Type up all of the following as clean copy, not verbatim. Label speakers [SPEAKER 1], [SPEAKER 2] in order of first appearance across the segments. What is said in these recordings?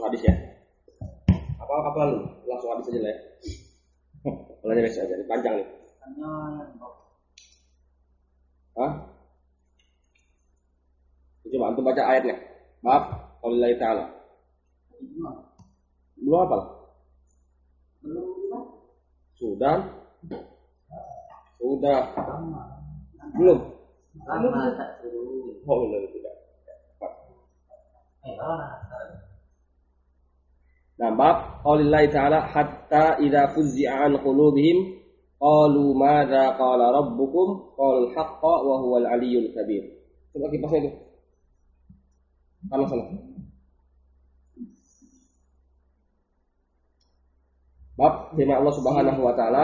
[SPEAKER 1] hadis ya. Apa lu? Langsung hadis aja lah ya. Mulanya besok aja, panjang nih. Hah? Coba antum baca ayatnya. Bab Qaulillahi ta'ala. Belum apa? Sudah. Belum. Oh, belum tidak. Nah, bab Qaulillahi ta'ala hatta idza fuzzi'a an qulubihim qalu madza qala rabbukum qala al-haqqa wa huwal aliyyul kabir. Coba kipasnya itu. Sana. Bab firman Allah Subhanahu wa taala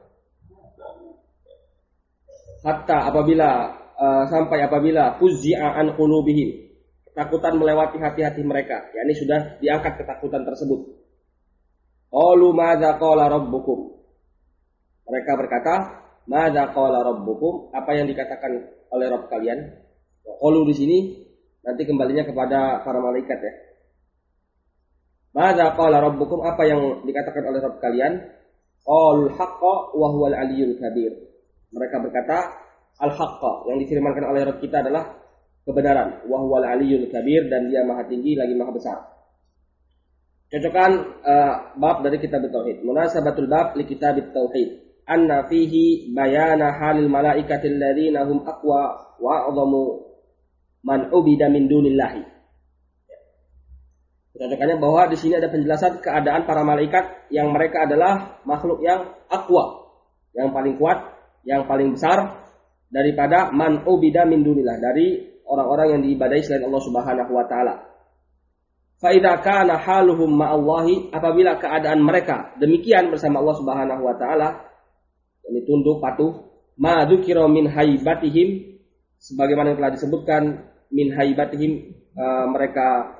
[SPEAKER 1] hatta sampai apabila fuzzi'a an qulubihim, ketakutan melewati hati-hati mereka, yakni sudah diangkat ketakutan tersebut. Qalu madza qala rabbukum. Mereka berkata, madza qala rabbukum, apa yang dikatakan oleh Rabb kalian? Qalu di sini nanti kembalinya kepada para malaikat ya. Madza qala rabbukum, apa yang dikatakan oleh Rabb kalian? Qul haqqa wa huwal aliyyul kabir. Mereka berkata, al-haqqa, yang difirmankan oleh Rabb kita adalah kebenaran, wa huwal aliyyul kabir, dan dia maha tinggi lagi maha besar. Cocokan bab dari kitab tauhid. Munasabatul bab li kitab tauhid. Anna fihi bayana halil malaikati alladziina hum aqwa wa a'zamu man ubida min dunillahi. Cocokannya bahwa di sini ada penjelasan keadaan para malaikat yang mereka adalah makhluk yang aqwa, yang paling kuat, yang paling besar daripada man ubida min dunillah, dari orang-orang yang diibadahi selain Allah Subhanahu wa taala. Fa idza kana haluhum ma'allahi, apabila keadaan mereka demikian bersama Allah Subhanahu wa taala, yakni tunduk patuh, ma dzukira min haibatihim, sebagaimana yang telah disebutkan min haibatihim, mereka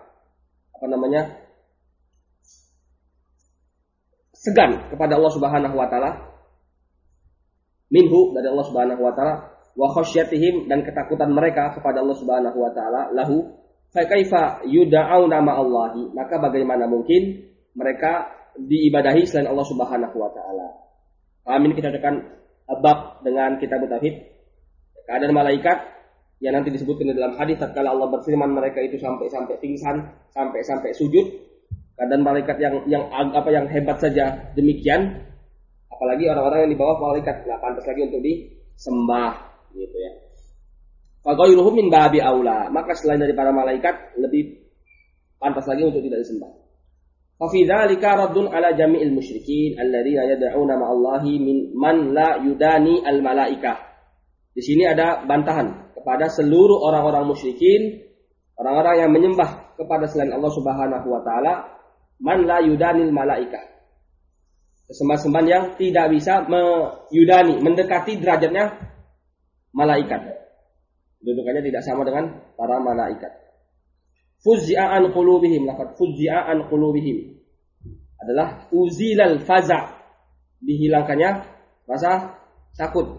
[SPEAKER 1] segan kepada Allah Subhanahu wa taala, minhu, dari Allah Subhanahu wa taala, wa khasyatihim, dan ketakutan mereka kepada Allah Subhanahu wa taala, lahu, fa kaifa yud'auna ma'allahi, maka bagaimana mungkin mereka diibadahi selain Allah Subhanahu wa taala. Amin. Kita akan bab dengan kitab tauhid, keadaan malaikat yang nanti disebutkan di dalam hadis tatkala Allah berfirman mereka itu sampai pingsan, sampai sujud. Keadaan malaikat yang hebat saja demikian, apalagi orang-orang yang di bawah malaikat, nggak pantas lagi untuk disembah, gitu ya. Faqailuhum min babi aula, maka selain dari para malaikat lebih pantas lagi untuk tidak disembah. Fa fi dzalika raddun ala jami'il musyrikin alladziina yad'una ma'allahi min man la yudani al malaikah. Di sini ada bantahan kepada seluruh orang-orang musyrikin, orang-orang yang menyembah kepada selain Allah Subhanahu wa taala, man la yudanil malaikah, sembah-sembahan yang tidak bisa mendekati derajatnya malaikat, dudukannya tidak sama dengan para malaikat. Fuzzi'a an qulubihim, lafaz fuzzi'a an qulubihim adalah uzilal faza', dihilangkannya rasa takut,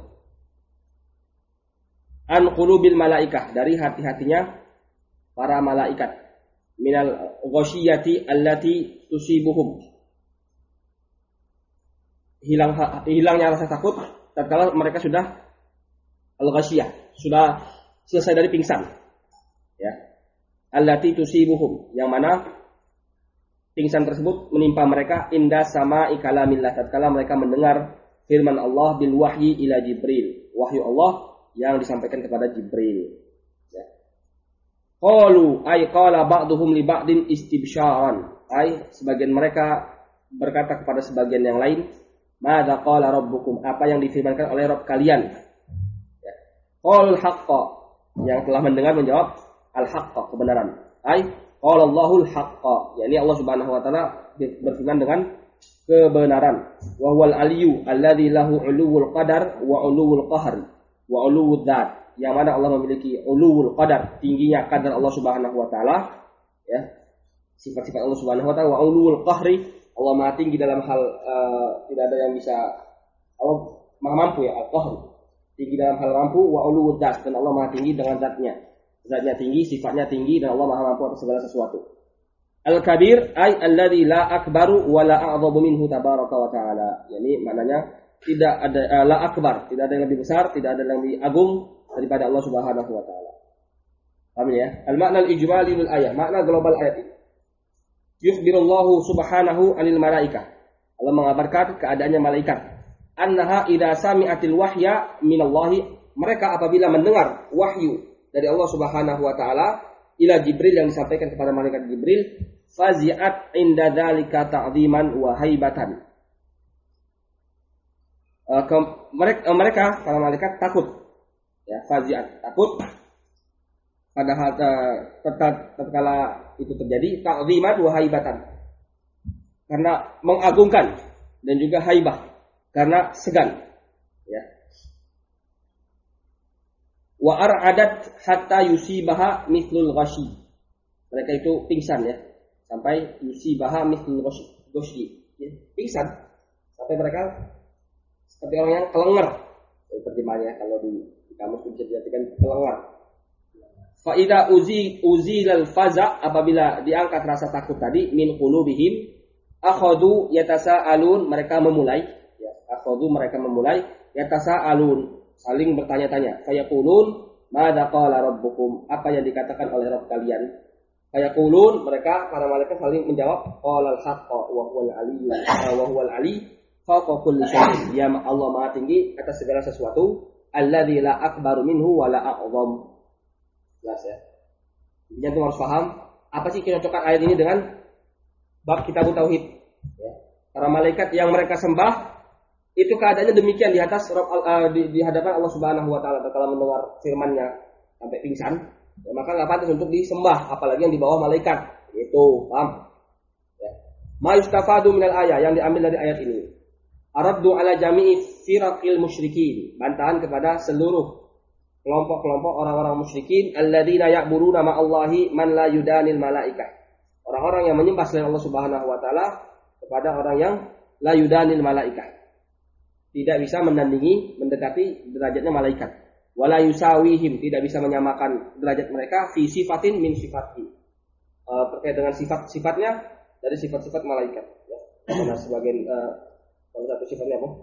[SPEAKER 1] an qulubil malaikah, dari hati-hatinya para malaikat, minal ghasyiyati allati tusibuhum, hilangnya rasa takut tatkala mereka sudah al-ghasyiyah, sudah selesai dari pingsan ya. Allati tusibuhum, yang mana pingsan tersebut menimpa mereka, inda sama'i kalamillah, tatkala mereka mendengar firman Allah bil wahyi ila Jibril, wahyu Allah yang disampaikan kepada Jibril ya. Qalu ay qala ba'duhum li ba'din istibsyaran, ay sebagian mereka berkata kepada sebagian yang lain, madza qala rabbukum, apa yang difirmankan oleh Rabb kalian ya. Qul haqqa, yang telah mendengar menjawab al-haqqa, kebenaran. Ay qala Allahul haqqa, yakni Allah Subhanahu wa taala berfirman dengan kebenaran. Wa huwal aliyyu alladzi lahu uluwul qadar wa uluwul qahr wa uluwud dzat, yang mana Allah memiliki uluwul qadar, tingginya qadar Allah Subhanahu wa taala ya, sifat-sifat Allah Subhanahu wa taala, wa uluwul qahri, Allah maha tinggi dalam hal tidak ada yang bisa, Allah maha mampu ya, al-qahr, tinggi dalam hal mampu, wa uluwud dzat, dan Allah maha tinggi dengan zatnya tinggi, sifatnya tinggi, dan Allah maha mampu atas segala sesuatu. Al-kabir ay alladzi la akbaru wa la a'dhamu minhu tabaraka wa ta'ala. Yani maknanya tidak ada la akbar, tidak ada yang lebih besar, tidak ada yang lebih agung daripada Allah Subhanahu wa taala. Paham ya? Al-makna al-ijmali lil ayat, makna global ayat ini. Yukhbirullahu subhanahu 'anil malaikah. Allah mengabarkan keadaannya malaikat. Annaha idza sami'atil wahya minallahi, mereka apabila mendengar wahyu dari Allah Subhanahu wa taala ila Jibril yang disampaikan kepada malaikat Jibril, fazi'at inda dzalika ta'dhiman wa haibatan. Mereka para malaikat takut. Ya, fazi'at, takut pada tatkala itu terjadi, ta'dhiman wa haibatan. Karena mengagungkan dan juga haibah, karena segan. Ya. Wa ar'adat hatta yusibaha mithlul ghashi. Mereka itu pingsan ya, sampai yusibaha mithlul ghashi. Ya, pingsan sampai mereka seperti orang yang kelengar. Terjemahnya kalau di kamus bisa diartikan kelengar. Fa idza uzilal faza, apabila diangkat rasa takut tadi min qulubihim, akhadu yatasaalun, mereka memulai ya, akhadu mereka memulai yatasaalun, saling bertanya-tanya. Fayaqulun madza qala rabbukum, apa yang dikatakan oleh Rabb kalian. Fayaqulun, mereka para malaikat saling menjawab qalal haqqa wa huwal ali fawqa kulli syai', ya Allah Maha tinggi atas segala sesuatu, alladzi la akbaru minhu wa la a'zam. Jelas ya. Intinya itu harus paham apa sih kecocokan ayat ini dengan bab kitab tauhid ya. Para malaikat yang mereka sembah itu keadaannya demikian di atas di hadapan Allah Subhanahu wa taala. Kalau mendengar firman-Nya sampai pingsan, ya, maka enggak pantas untuk disembah, apalagi yang di bawah malaikat. Itu, paham? Ya. Ma yustafadu minal ayat, yang diambil dari ayat ini. Araddu ala jami'i firaqil musyrikin, bantahan kepada seluruh kelompok-kelompok orang-orang musyrikin, alladzina ya'buduna ma'allahi man la yudanil malaikah. Orang-orang yang menyembah selain Allah Subhanahu wa taala kepada orang yang la yudanil malaikah, tidak bisa menandingi, mendekati derajatnya malaikat. Wala yusawihim, tidak bisa menyamakan derajat mereka fi sifatin min sifati, terkait dengan sifat-sifatnya dari sifat-sifat malaikat ya. Karena sebagian salah satu sifatnya apa?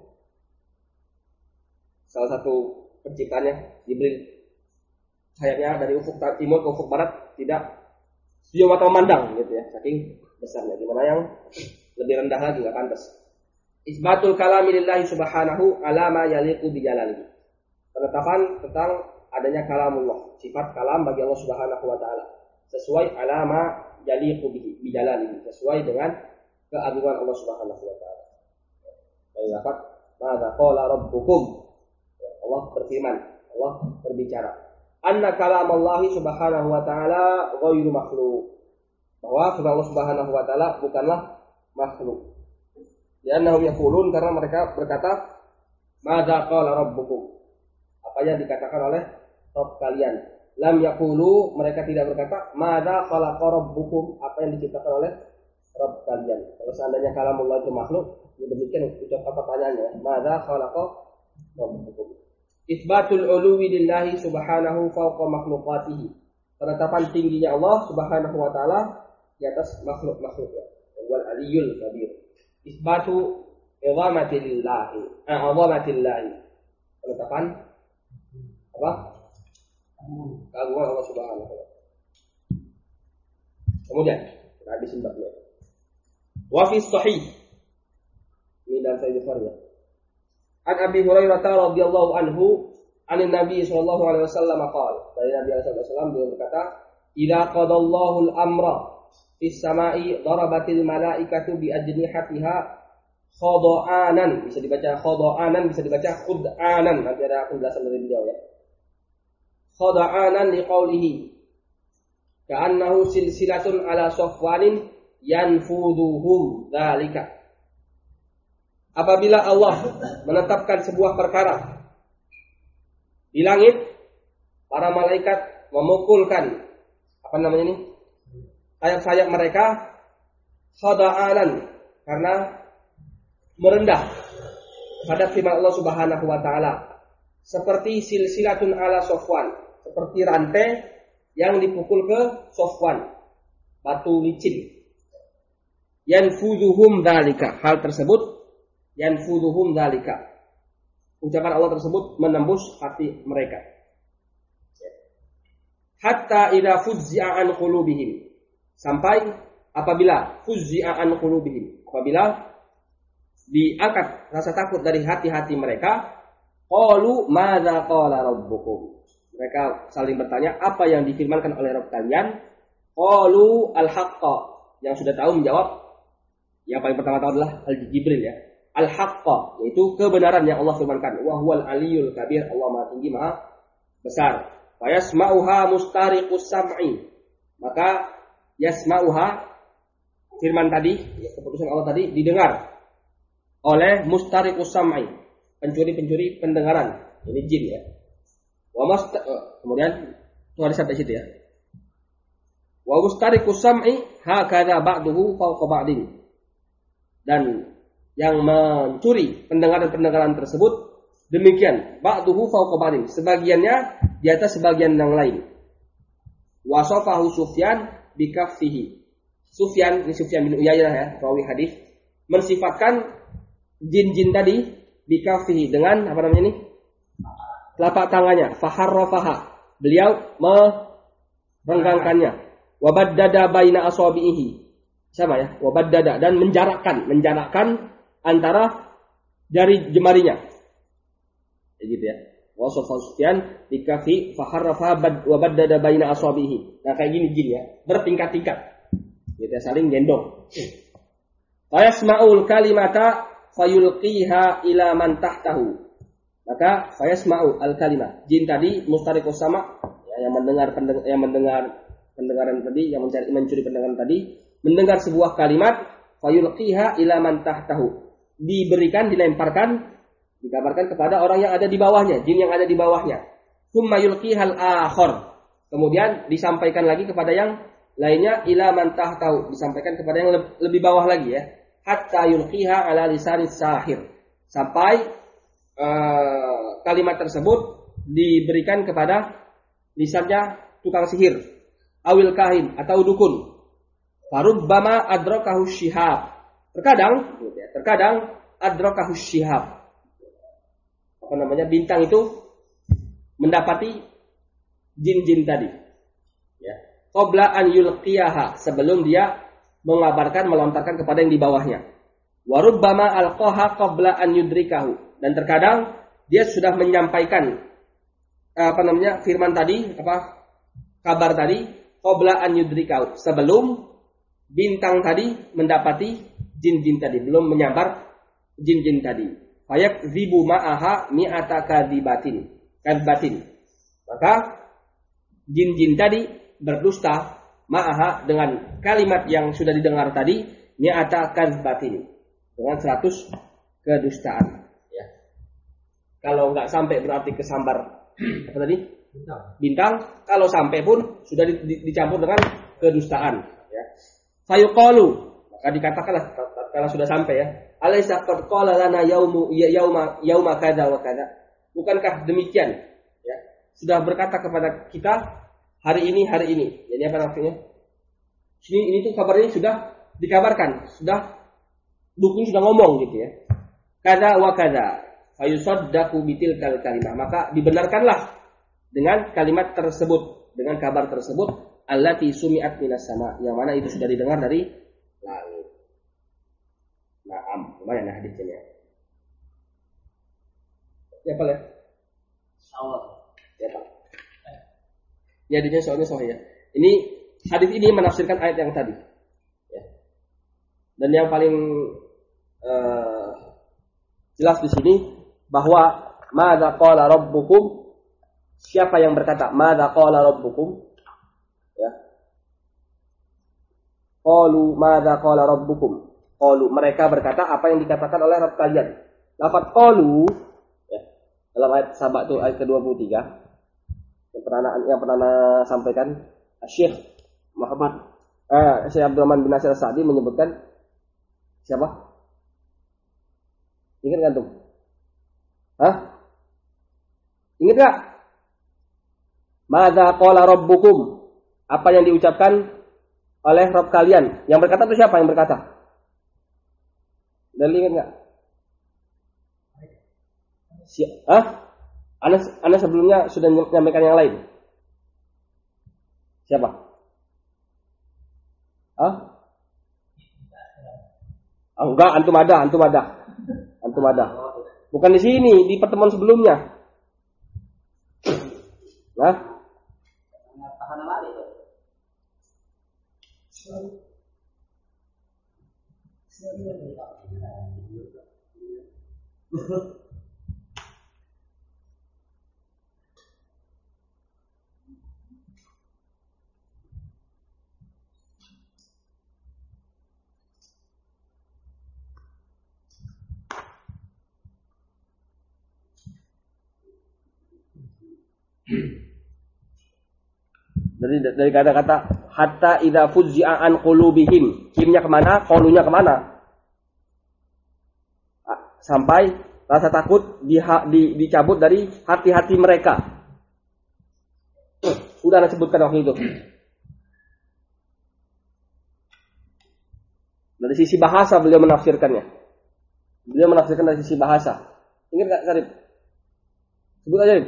[SPEAKER 1] Salah satu penciptanya Jibril, sayapnya dari ufuk timur ke ufuk barat tidak sejauh mata memandang gitu ya, saking besarnya. Gimana yang lebih rendah lagi nggak pantas. Isbatul kalami lillahi subhanahu ala ma yaliqu bi jalalihi, penetapan tentang adanya kalamullah, sifat kalam bagi Allah Subhanahu wa taala sesuai ala ma yaliqu bi jalalihi, sesuai dengan keagungan Allah Subhanahu wa taala. Dari lafaz madza qala rabbukum, Allah berfirman, Allah berbicara. Anna kalamallahi subhanahu wa ta'ala ghairu makhluk, bahwa firman Allah Subhanahu wa taala bukanlah makhluk. Li'annahum yaqulun, karena mereka berkata, madza qala rabbukum, apa yang dikatakan oleh Rabb kalian. Lam yaqulu, mereka tidak berkata, madza khalaqa rabbukum, apa yang diciptakan oleh Rabb kalian. Kalau seandainya kalamullah itu makhluk, demikian ucapan pertanyaannya, madza khalaqa rabbukum. Isbatul uluwi lillahi subhanahu fawqa makhluqatihi, penetapan tingginya Allah Subhanahu wa taala di atas makhluk-makhluknya. Wal aliyul kabir. Isbatu izamatillahi, azamatillahi, penetapan apa? Keagungan Allah Subhanahu wa taala. Kemudian kita habisin babnya. Wa fi sahih, ini dalam Sahih Bukhari. An Abi Hurairah radhiyallahu anhu, anin Nabi sallallahu alaihi wasallam qala, dari Nabi sallallahu alaihi wasallam dia berkata, idza qadallahu al-amra fis sama'i darabatil malaikatu bi ajnihatiha khada'anan, bisa dibaca khada'anan, bisa dibaca khud'anan, nanti ada penjelasan dari beliau ya. Khada'anan liqaulihi ka'annahu silsilatun ala safwanin yanfuduhum dzalika. Apabila Allah menetapkan sebuah perkara di langit, para malaikat memukulkan apa namanya ini, sayap-sayap mereka khada'anan, karena merendah pada firman Allah Subhanahu wa taala, seperti silsilatun ala safwan, seperti rantai yang dipukul ke safwan, batu licin yanfudhuhum dzalika. Hal tersebut yanfudhuhum dzalika. Ucapan Allah tersebut menembus hati mereka. Hatta idza fuzzi'a an qulubihim. Sampai apabila fuzzi'a an qulubihim, apabila diangkat rasa takut dari hati-hati mereka, qalu madza qala rabbukum. Mereka saling bertanya, apa yang difirmankan oleh Rabb kalian? Qalu al-haqqa. Yang sudah tahu menjawab, yang paling pertama-tama adalah Jibril ya. Al-haqqa, yaitu kebenaran yang Allah firmankan. Wa huwal aliyul kabir, Allah Maha Tinggi, Maha Besar. Fa yasma'uha mustariqus sam'i. Maka yasma'uha, firman tadi, ya, keputusan Allah tadi didengar oleh mustariqus sam'i, pencuri-pencuri pendengaran. Ini jin ya. Kemudian itu ada sampai situ ya. Wa mustariqus sam'i hakadha ba'duhu fawqa ba'din. Dan yang mencuri pendengaran-pendengaran tersebut demikian, ba'duhu fawqa ba'din, sebagiannya di atas sebagian yang lain. Wasafahu Sufyan bikaffihi. Sufyan, ini Sufyan bin Uyainah ya, rawi hadis, mensifatkan jin-jin tadi bikaffihi dengan apa namanya ini? Telapak tangannya, faharrafaha. Beliau merenggangkannya. Wabaddada baina asabihi. Sama ya, wabaddada, dan menjarakkan antara jari jemarinya. Gitu ya. Wasafa Sufyan bikaffi faharrafaha wabaddada baina asabihi. Nah, kayak gini jin ya, bertingkat-tingkat. Gitu ya, saling gendong. Fayasma'ul kalimata fayulqiha ila man tahtahu. Maka fayasma'u al-kalimah. Jin tadi mustariqus sama, ya, yang mendengar pendengaran tadi, yang mencuri pendengaran tadi, mendengar sebuah kalimat, fayulqiha ila man tahtahu. Dilemparkan, dikabarkan kepada orang yang ada di bawahnya, jin yang ada di bawahnya. Tsumma yulqihal akhar. Kemudian disampaikan lagi kepada yang lainnya, ila man tahtahu, disampaikan kepada yang lebih bawah lagi ya. Hatta yulqiha ala lisanis sahir. Sampai kalimat tersebut diberikan kepada lisannya tukang sihir, awil kahin atau dukun. Farubbama adrakahu syihab. Terkadang adrakahu syihab. Apa namanya? Bintang itu mendapati jin-jin tadi. Ya. Qabla an yulqiyaha, sebelum dia mengabarkan, melontarkan kepada yang di bawahnya. Warubbama alqaha qabla an yudrikahu. Dan terkadang dia sudah menyampaikan firman tadi, kabar tadi, qabla an yudrikahu, sebelum bintang tadi mendapati jin-jin tadi, belum menyambar jin-jin tadi. Fayakzibu ma'aha mi'ata kadbatin. Maka jin-jin tadi berdusta ma'aha, dengan kalimat yang sudah didengar tadi, mi'ata kadbatin, dengan 100 kedustaan. Kalau nggak sampai berarti kesambar apa tadi? Bintang. Kalau sampai pun sudah dicampur dengan kedustaan. Ya. Fayuqalu, maka dikatakanlah kalau sudah sampai ya. Alaysa qad qala lana yauma kadza wa kadza. Bukankah demikian? Ya. Sudah berkata kepada kita hari ini. Jadi apa artinya? Ini tuh kabarnya sudah dikabarkan, dukun sudah ngomong gitu ya. Kadza wa kadza. Fayusaddaqu bitilkal kalimah, maka dibenarkanlah dengan kalimat tersebut, dengan kabar tersebut, allati sumi'at minas sama, yang mana itu sudah didengar dari langit. Naam, lumayan ya hadisnya. Ya Pak ya? Awal. Ya Pak. Ya hadisnya soalnya sahih ya. Ini hadis ini menafsirkan ayat yang tadi. Ya. Dan yang paling jelas di sini bahwa madza qala rabbukum, siapa yang berkata madza qala rabbukum, ya, qalu madza qala rabbukum, qalu, mereka berkata apa yang dikatakan oleh Rabb kalian. Lafaz qalu ya, dalam ayat Sabah itu ayat ke-23 yang pernah sampaikan Syekh Syekh Abdul Rahman bin Nasir As-Sa'di menyebutkan siapa? Ingat kan tuh? Ingat gak? Madza qala rabbukum, apa yang diucapkan oleh Rabb kalian. Yang berkata itu siapa yang berkata? Dalil ingat nggak? Anda sebelumnya sudah menyampaikan yang lain. Siapa? Enggak, antum ada. Bukan di sini, di pertemuan sebelumnya. Nah, dari kata-kata hatta idza fuzzi'a an qulubihim, kimnya kemana, qaulunya kemana, sampai rasa takut dicabut dari hati-hati mereka. Sudah Anda sebutkan waktu itu. Dari sisi bahasa beliau menafsirkannya. Beliau menafsirkan dari sisi bahasa. Ingat nggak, Sarif? Sebut aja.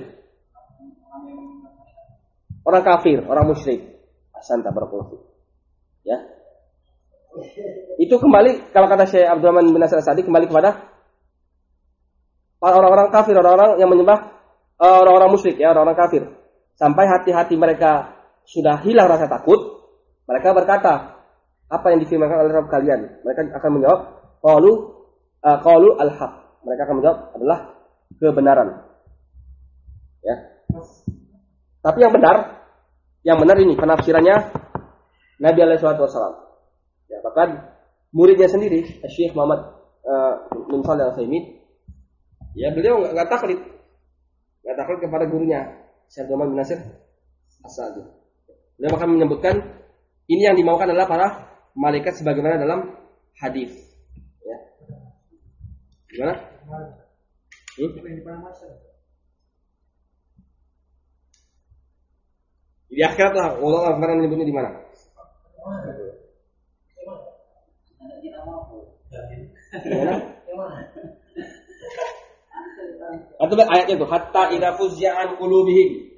[SPEAKER 1] Orang kafir, orang musyrik. Asanta barakallahu. Ya. Itu kembali, kalau kata Syekh Abdurrahman bin Nasir As-Sa'di, kembali kepada orang-orang kafir, orang-orang yang menyembah orang-orang musyrik, ya, orang-orang kafir. Sampai hati-hati mereka sudah hilang rasa takut, mereka berkata, apa yang difirmankan oleh Rabb kalian? Mereka akan menjawab, qalu al-haq. Mereka akan menjawab adalah kebenaran. Ya. Tapi yang benar ini penafsirannya Nabi alaihi wasallam. Ya, bahkan muridnya sendiri, Syekh Muhammad bin Shalih Al-Utsaimin, ya, beliau enggak taklid kepada gurunya Syekh Abdurrahman bin Nasir As-Sa'di. Beliau bahkan menyebutkan ini yang dimaukan adalah para malaikat sebagaimana dalam hadis. Ya. Gimana? Di akhirat lah, Allah akan menyebutnya di mana? Atau ayatnya itu hatta idza fuzzi'a an qulubihim.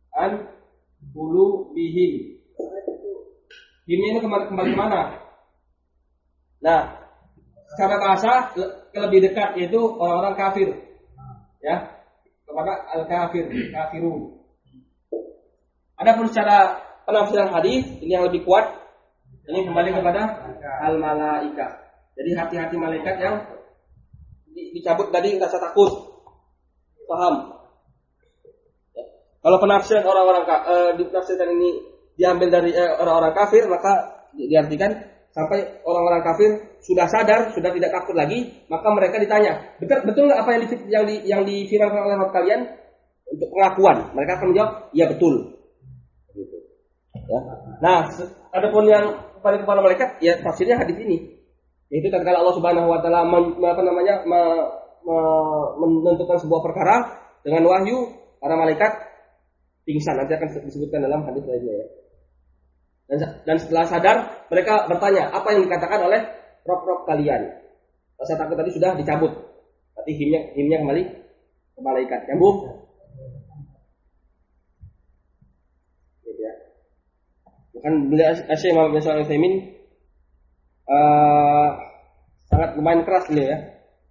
[SPEAKER 1] Ini kembali ke mana? Nah, secara bahasa lebih dekat yaitu orang-orang kafir. Ya, kepada kafirun. Adapun secara penafsiran hadis ini yang lebih kuat, ini kembali kepada al-malaika. Jadi hati-hati malaikat yang dicabut tadi rasa takut. Paham? Ya. Kalau penafsiran orang-orang ditafsirkan ini diambil dari orang-orang kafir, maka diartikan sampai orang-orang kafir sudah sadar, sudah tidak takut lagi, maka mereka ditanya, betul nggak apa yang difirmankan oleh Rabb kalian untuk pengakuan? Mereka akan menjawab, iya betul. Gitu. Ya. Nah, adapun yang paling kepada malaikat, ya tafsirnya hadis ini, yaitu tatkala Allah Subhanahu Wa Taala menentukan sebuah perkara dengan wahyu, para malaikat pingsan. Nanti akan disebutkan dalam hadis lainnya, ya. Dan setelah sadar, mereka bertanya, apa yang dikatakan oleh Rob kalian? Rasa takut tadi sudah dicabut. Berarti himnya kembali ke malaikat. Nyambung? Ya. Bukan beliau Syekh Muhammad bin Shalih Al-Utsaimin sangat lumayan keras beliau, ya.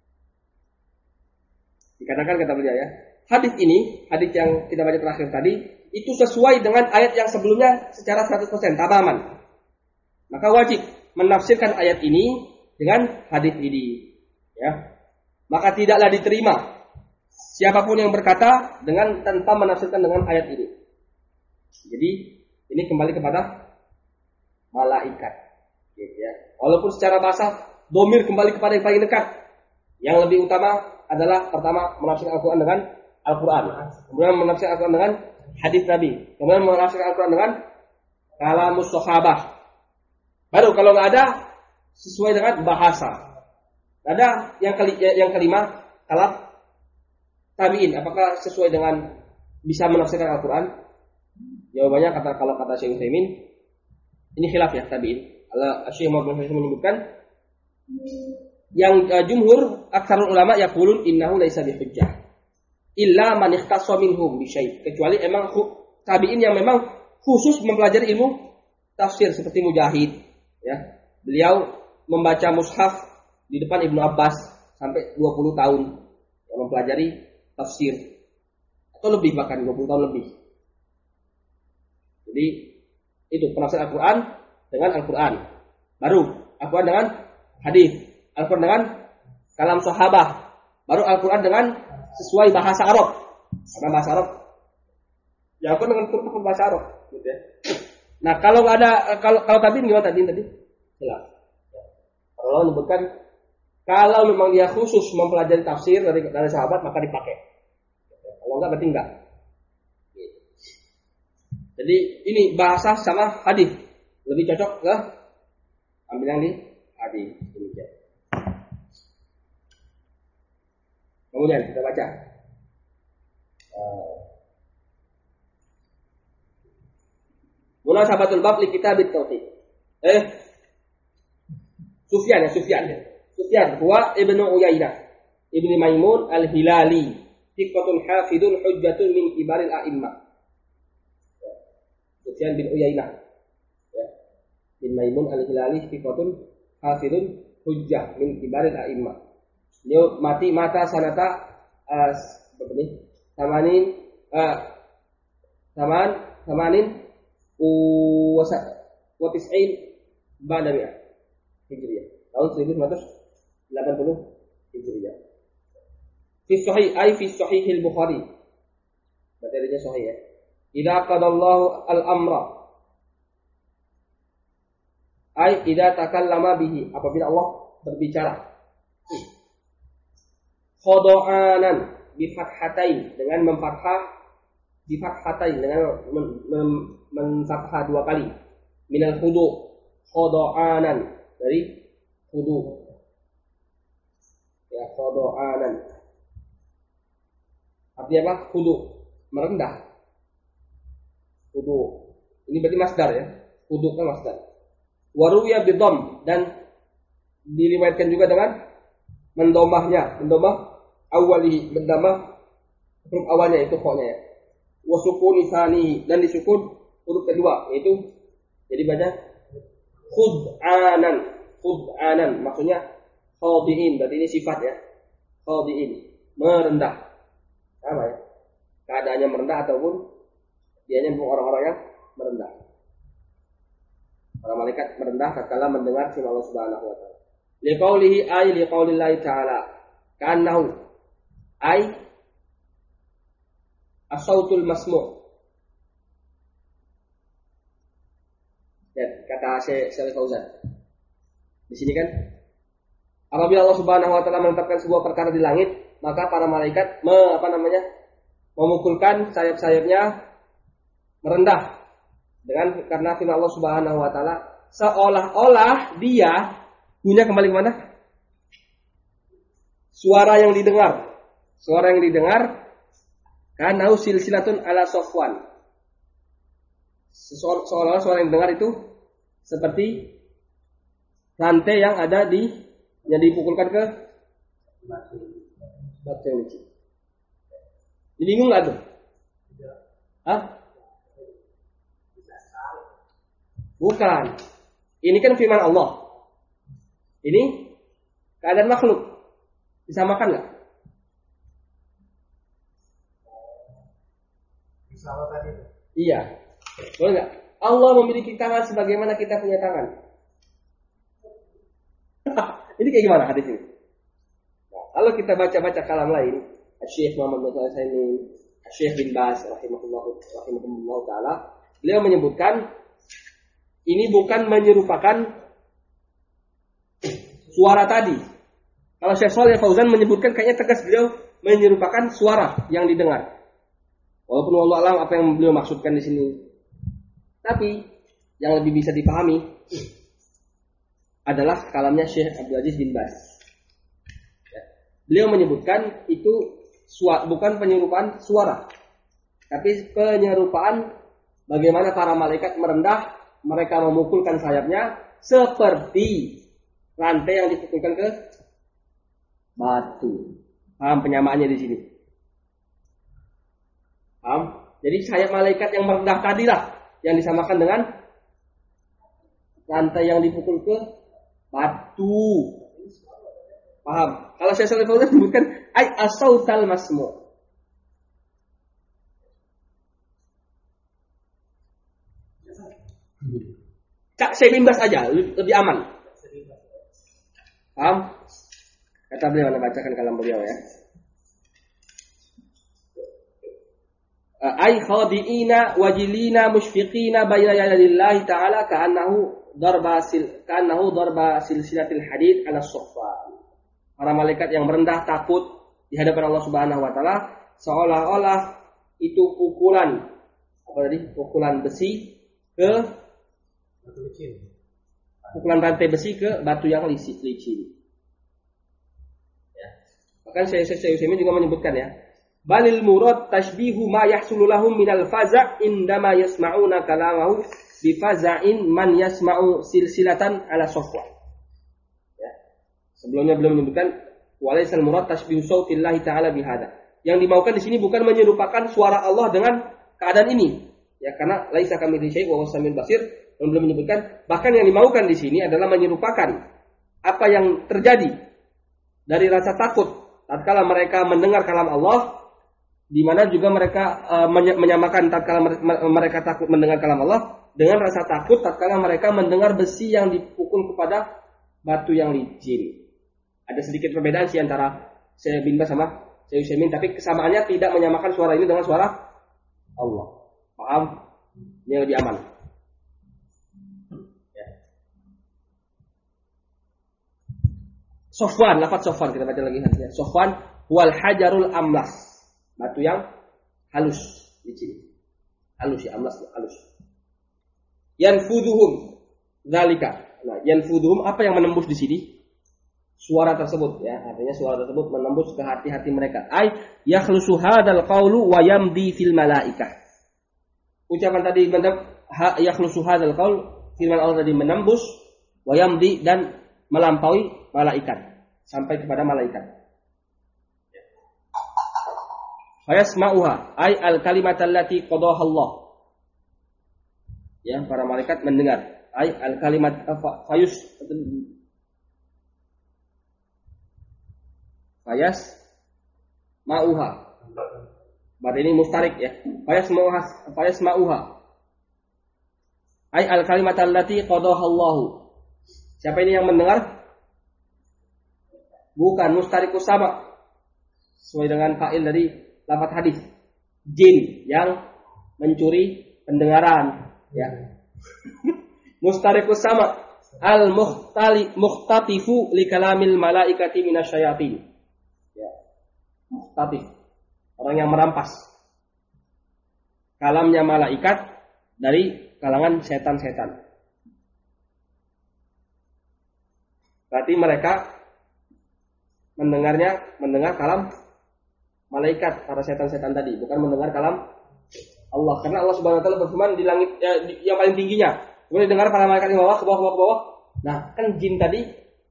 [SPEAKER 1] Dikatakan kata beliau, ya, hadis yang kita baca terakhir tadi itu sesuai dengan ayat yang sebelumnya secara 100% tamaman. Maka wajib menafsirkan ayat ini dengan hadis ini, ya. Maka tidaklah diterima siapapun yang berkata tanpa menafsirkan dengan ayat ini. Jadi ini kembali kepada malaikat, gitu, ya. Walaupun secara bahasa domir kembali kepada yang paling dekat. Yang lebih utama adalah pertama menafsirkan Al-Quran dengan Al-Quran, kemudian menafsirkan Al-Quran dengan hadis Nabi, kemudian menafsirkan Al-Quran dengan kalamus sahabah. Baru kalau nggak ada sesuai dengan bahasa. Ada yang kelima kalam tabi'in. Apakah sesuai dengan bisa menafsirkan Al-Quran? Jawabannya kalau kata Syekh Utsaimin, ini khilaf, ya, tabi'in. Syekh Muhammad bin Hasan menyebutkan Yang jumhur aksarul ulama yaqulun innahu laisa bihujjah illa man ikhtassa minhum bi syai'. Kecuali emang tabi'in yang memang khusus mempelajari ilmu tafsir seperti Mujahid, ya. Beliau membaca mushaf di depan Ibnu Abbas sampai 20 tahun yang mempelajari tafsir. Atau lebih, bahkan 20 tahun lebih. Jadi itu penafsiran Al-Qur'an dengan Al-Qur'an. Baru Al-Qur'an dengan hadis, Al-Qur'an dengan kalam sahabah, baru Al-Qur'an dengan sesuai bahasa Arab. Karena bahasa Arab ya Al-Qur'an dengan Quran bahasa Arab gitu ya. Nah, kalau ada kalau tadi gimana tadi? Jelas. Allah menyebutkan kalau memang dia khusus mempelajari tafsir dari sahabat maka dipakai. Kalau enggak berarti enggak. Jadi ini bahasa sama hadis. Lebih cocok ke ambil yang di hadis. Kemudian kita baca. Munasabatul bab li kitabit tauhid. Sufyan huwa Ibnu Uyainah Ibnu Maimun Al-Hilali thiqatun hafidun hujjatun min kibaril a'immah. Sufyan bin Uyainah ya. Bin Maimun Al-Hilali thiqatun hafidun hujjah min kibaril a'immah. Dia mati mata sanata tamanin wa tis'in ba'da mi'ah Hijriyah. Tahun 1980 Hijriyah. Fi sahih al-Bukhari. Materinya sahih ya. Idza qadallahu al-amra. Idza takallama bihi, apabila Allah berbicara. Khodo'anan bi fathatain, dengan memfathah bi fathatain, dengan menfathah dua kali. Minal khudu, khodo'anan, dari khudu. Ya, khodo'anan. Artinya apa? Khudu, merendah. Khudu. Ini berarti masdar ya. Khudu kan masdar. Waruya bidham, dan diriwayatkan juga dengan mendomahnya, mendomah awali, mendomah huruf awalnya itu kho-nya ya. Wa sukuni tsani, dan disukun huruf kedua yaitu jadi baca khud'anan, maksudnya khadi'in, berarti ini sifat ya. Khadi'in, merendah. Sama ya. Keadaannya merendah ataupun dianya orang-orang yang merendah. Para malaikat merendah tatkala mendengar firman Allah Subhanahu wa taala. Liqaulihi ay liqaulillahi ta'ala. Ka'annahu ay as-sautul masmu'. Ya, kata Syekh Fauzan. Di sini kan apabila Allah Subhanahu wa taala menetapkan sebuah perkara di langit, maka para malaikat memukulkan sayap-sayapnya merendah karena firman Allah Subhanahu wa taala, seolah-olah dia punya kembali ke mana? Suara yang didengar karena silsilatun ala Safwan. Seolah-olah suara yang didengar itu seperti rantai yang ada yang dipukulkan ke batu yang licin. Bingung nggak tuh? Hah? Bukan. Ini kan firman Allah. Ini keadaan makhluk. Disamakan nggak? Bisa tadi. Iya. Boleh nggak? Allah memiliki tangan sebagaimana kita punya tangan. Ini kayak gimana hadis ini? Nah, kalau kita baca-baca kalam lain, Syekh Muhammad bin Shalih, Syekh bin Baz rahimahullah taala, beliau menyebutkan ini bukan menyerupakan suara tadi. Kalau Syekh Shalih Fauzan menyebutkan kayaknya tegas beliau menyerupakan suara yang didengar. Walaupun wallahu alam apa yang beliau maksudkan di sini. Tapi yang lebih bisa dipahami adalah kalamnya Syekh Abdul Aziz bin Baz. Beliau menyebutkan itu bukan penyerupaan suara, tapi penyerupaan bagaimana para malaikat merendah, mereka memukulkan sayapnya seperti rantai yang dipukulkan ke batu. Paham penyamaannya di sini? Paham? Jadi sayap malaikat yang merendah tadilah yang disamakan dengan lantai yang dipukul ke batu. Paham? Kalau saya salah sebutkan ay asautal masmu. Kak, saya bimbas aja, lebih aman. Paham? Kata beliau, anda bacakan kalam beliau ya. Ay khadi'ina wajilina musyfiqina bayna yadillahi ta'ala ka'annahu darba silsilatil hadid ala suffa. Para malaikat yang merendah takut di hadapan Allah Subhanahu wa taala seolah-olah itu pukulan besi ke batu licin. Pukulan rantai besi ke batu yang licin. Ya. Bahkan Syekh Utsaimin juga menyebutkan ya, balil murad tashbihu ma yahsulu lahum minal faza' indama yasma'una kalamahu bi faza'in man yasma'u silsilatan ala safwa. Ya. Sebelumnya belum menyebutkan walaisal murad tashbihu sautillahi ta'ala bihada. Yang dimaukan di sini bukan menyerupakan suara Allah dengan keadaan ini. Ya, karena laisa kamitslihi syai' wa huwas samiul basir. Belum menyebutkan, bahkan yang dimaukan di sini adalah menyerupakan apa yang terjadi dari rasa takut tatkala mereka mendengar kalam Allah, di mana juga mereka menyamakan tatkala mereka takut mendengar kalam Allah dengan rasa takut tatkala mereka mendengar besi yang dipukul kepada batu yang licin. Ada sedikit perbedaan sih antara Syekh bin Baz sama Syekh Utsaimin, tapi kesamaannya tidak menyamakan suara ini dengan suara Allah. Paham? Ini lebih aman. Sofwan, lafaz Sofwan kita baca lagi hadisnya. Sofwan wal hajarul amlas, batu yang halus, licin. Halus ya, amlas halus. Yanfuduhum dzalika. Nah, yanfuduhum apa yang menembus di sini? Suara tersebut ya, artinya suara tersebut menembus ke hati-hati mereka. Ai yakhlusu hadzal qaulu wa yamdi fil malaikah. Ucapan tadi yakhlusu hadzal qaul, firman Allah tadi menembus wa yamdi dan melampaui malaikat sampai kepada malaikat. Fayasma'uha ay al-kalimat allati qadaha Allah. Ya, para malaikat mendengar ay al-kalimat fayasma'uha. Berarti ini mustarik ya. Fayasma'uha ay al-kalimat allati qadaha Allah. Siapa ini yang mendengar? Bukan mustarikus sama. Sesuai dengan fa'il dari lafaz hadis. Jin yang mencuri pendengaran, ya. Mustarikus sama. Al-mukhtatifu li kalamil malaikati minasyayatin. Ya. Mukhtatif. Orang yang merampas kalamnya malaikat dari kalangan setan-setan. Berarti mereka mendengar kalam malaikat, para setan-setan tadi, bukan mendengar kalam Allah. Karena Allah Subhanahu wa taala berfirman di langit yang paling tingginya. Kemudian dengar para malaikat di bawah, ke bawah. Nah, kan jin tadi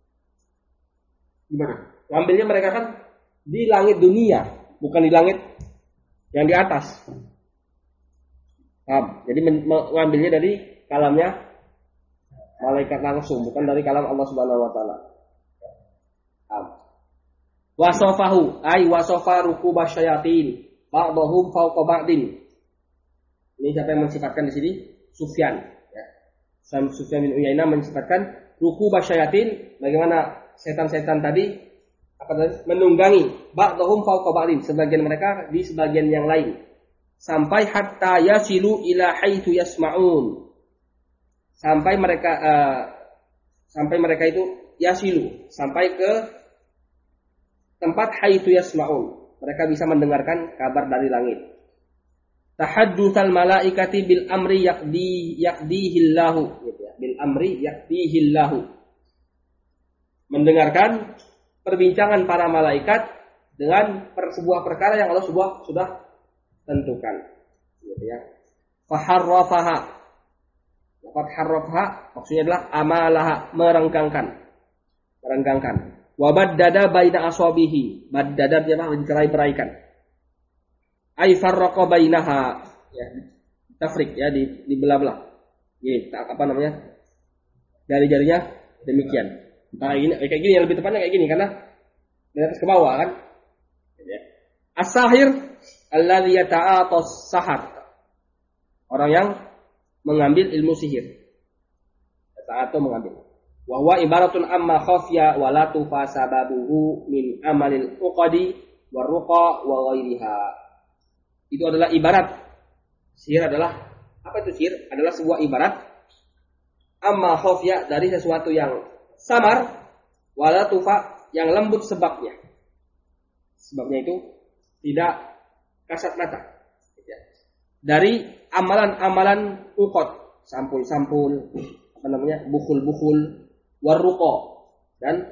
[SPEAKER 1] gimana? Ngambilnya mereka kan di langit dunia, bukan di langit yang di atas. Paham? Jadi mengambilnya dari kalamnya malaikat langsung, bukan dari kalam Allah Subhanahu wa taala. Wasofahu ay wasofa rukuba syayatin ba'dhum fawqa ba'din. Ini siapa yang mensifatkan di sini? Sufyan ya. Sufyan bin Uyainah mensifatkan rukuba syayatin, bagaimana setan-setan tadi menunggangi ba'dhum fawqa ba'din, sebagian mereka di sebagian yang lain, sampai hatta yasilu ila haitsu yasma'un. Sampai mereka itu yasilu, sampai ke tempat haitsu yasma'un, mereka bisa mendengarkan kabar dari langit. Tahaddutsal malaikati bil amri yaqdihillahu, gitu ya. Bil amri yaqdihillahu. Mendengarkan perbincangan para malaikat dengan sebuah perkara yang Allah sudah tentukan, gitu ya. Faharrafaha. Lafaz harrafaha maksudnya adalah amalaha, merenggangkan. Wa baddada baina asabihi. Baddada dia mah dicerai-beraikan. Ai farraqa bainaha. Ya, tafrik ya dibelah-belah. Gini, apa namanya? Jari-jarinya demikian. Nah, ini kayak gini yang lebih tepatnya kayak gini karena dari atas ke bawah kan. As-sahir alladzi yata'atas sahar. Orang yang mengambil ilmu sihir. Atau mengambil. Wa huwa ibaratun amma khafya wa la tufa sababuhu min amalil uqadi waruqa wa ghairiha. Itu adalah ibarat. Sihir adalah apa itu sihir? Adalah sebuah ibarat amma khafya dari sesuatu yang samar wa la tufa yang lembut sebabnya. Sebabnya itu tidak kasat mata. Dari amalan-amalan uqad, sampul-sampul, apa namanya, bukhul-bukhul, warruqa dan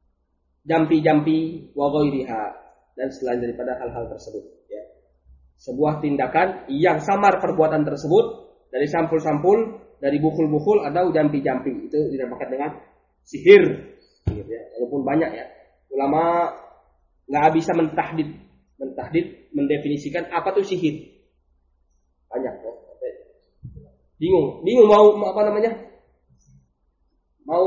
[SPEAKER 1] jampi-jampi wa ghairiha dan selain daripada hal-hal tersebut ya. Sebuah tindakan yang samar perbuatan tersebut dari sampul-sampul, dari bukhul-bukhul atau jampi-jampi itu dinamakan dengan sihir gitu ya. Walaupun banyak ya ulama nggak bisa mentahdid mendefinisikan apa tuh sihir. Banyak ya. Bingung mau apa namanya? Mau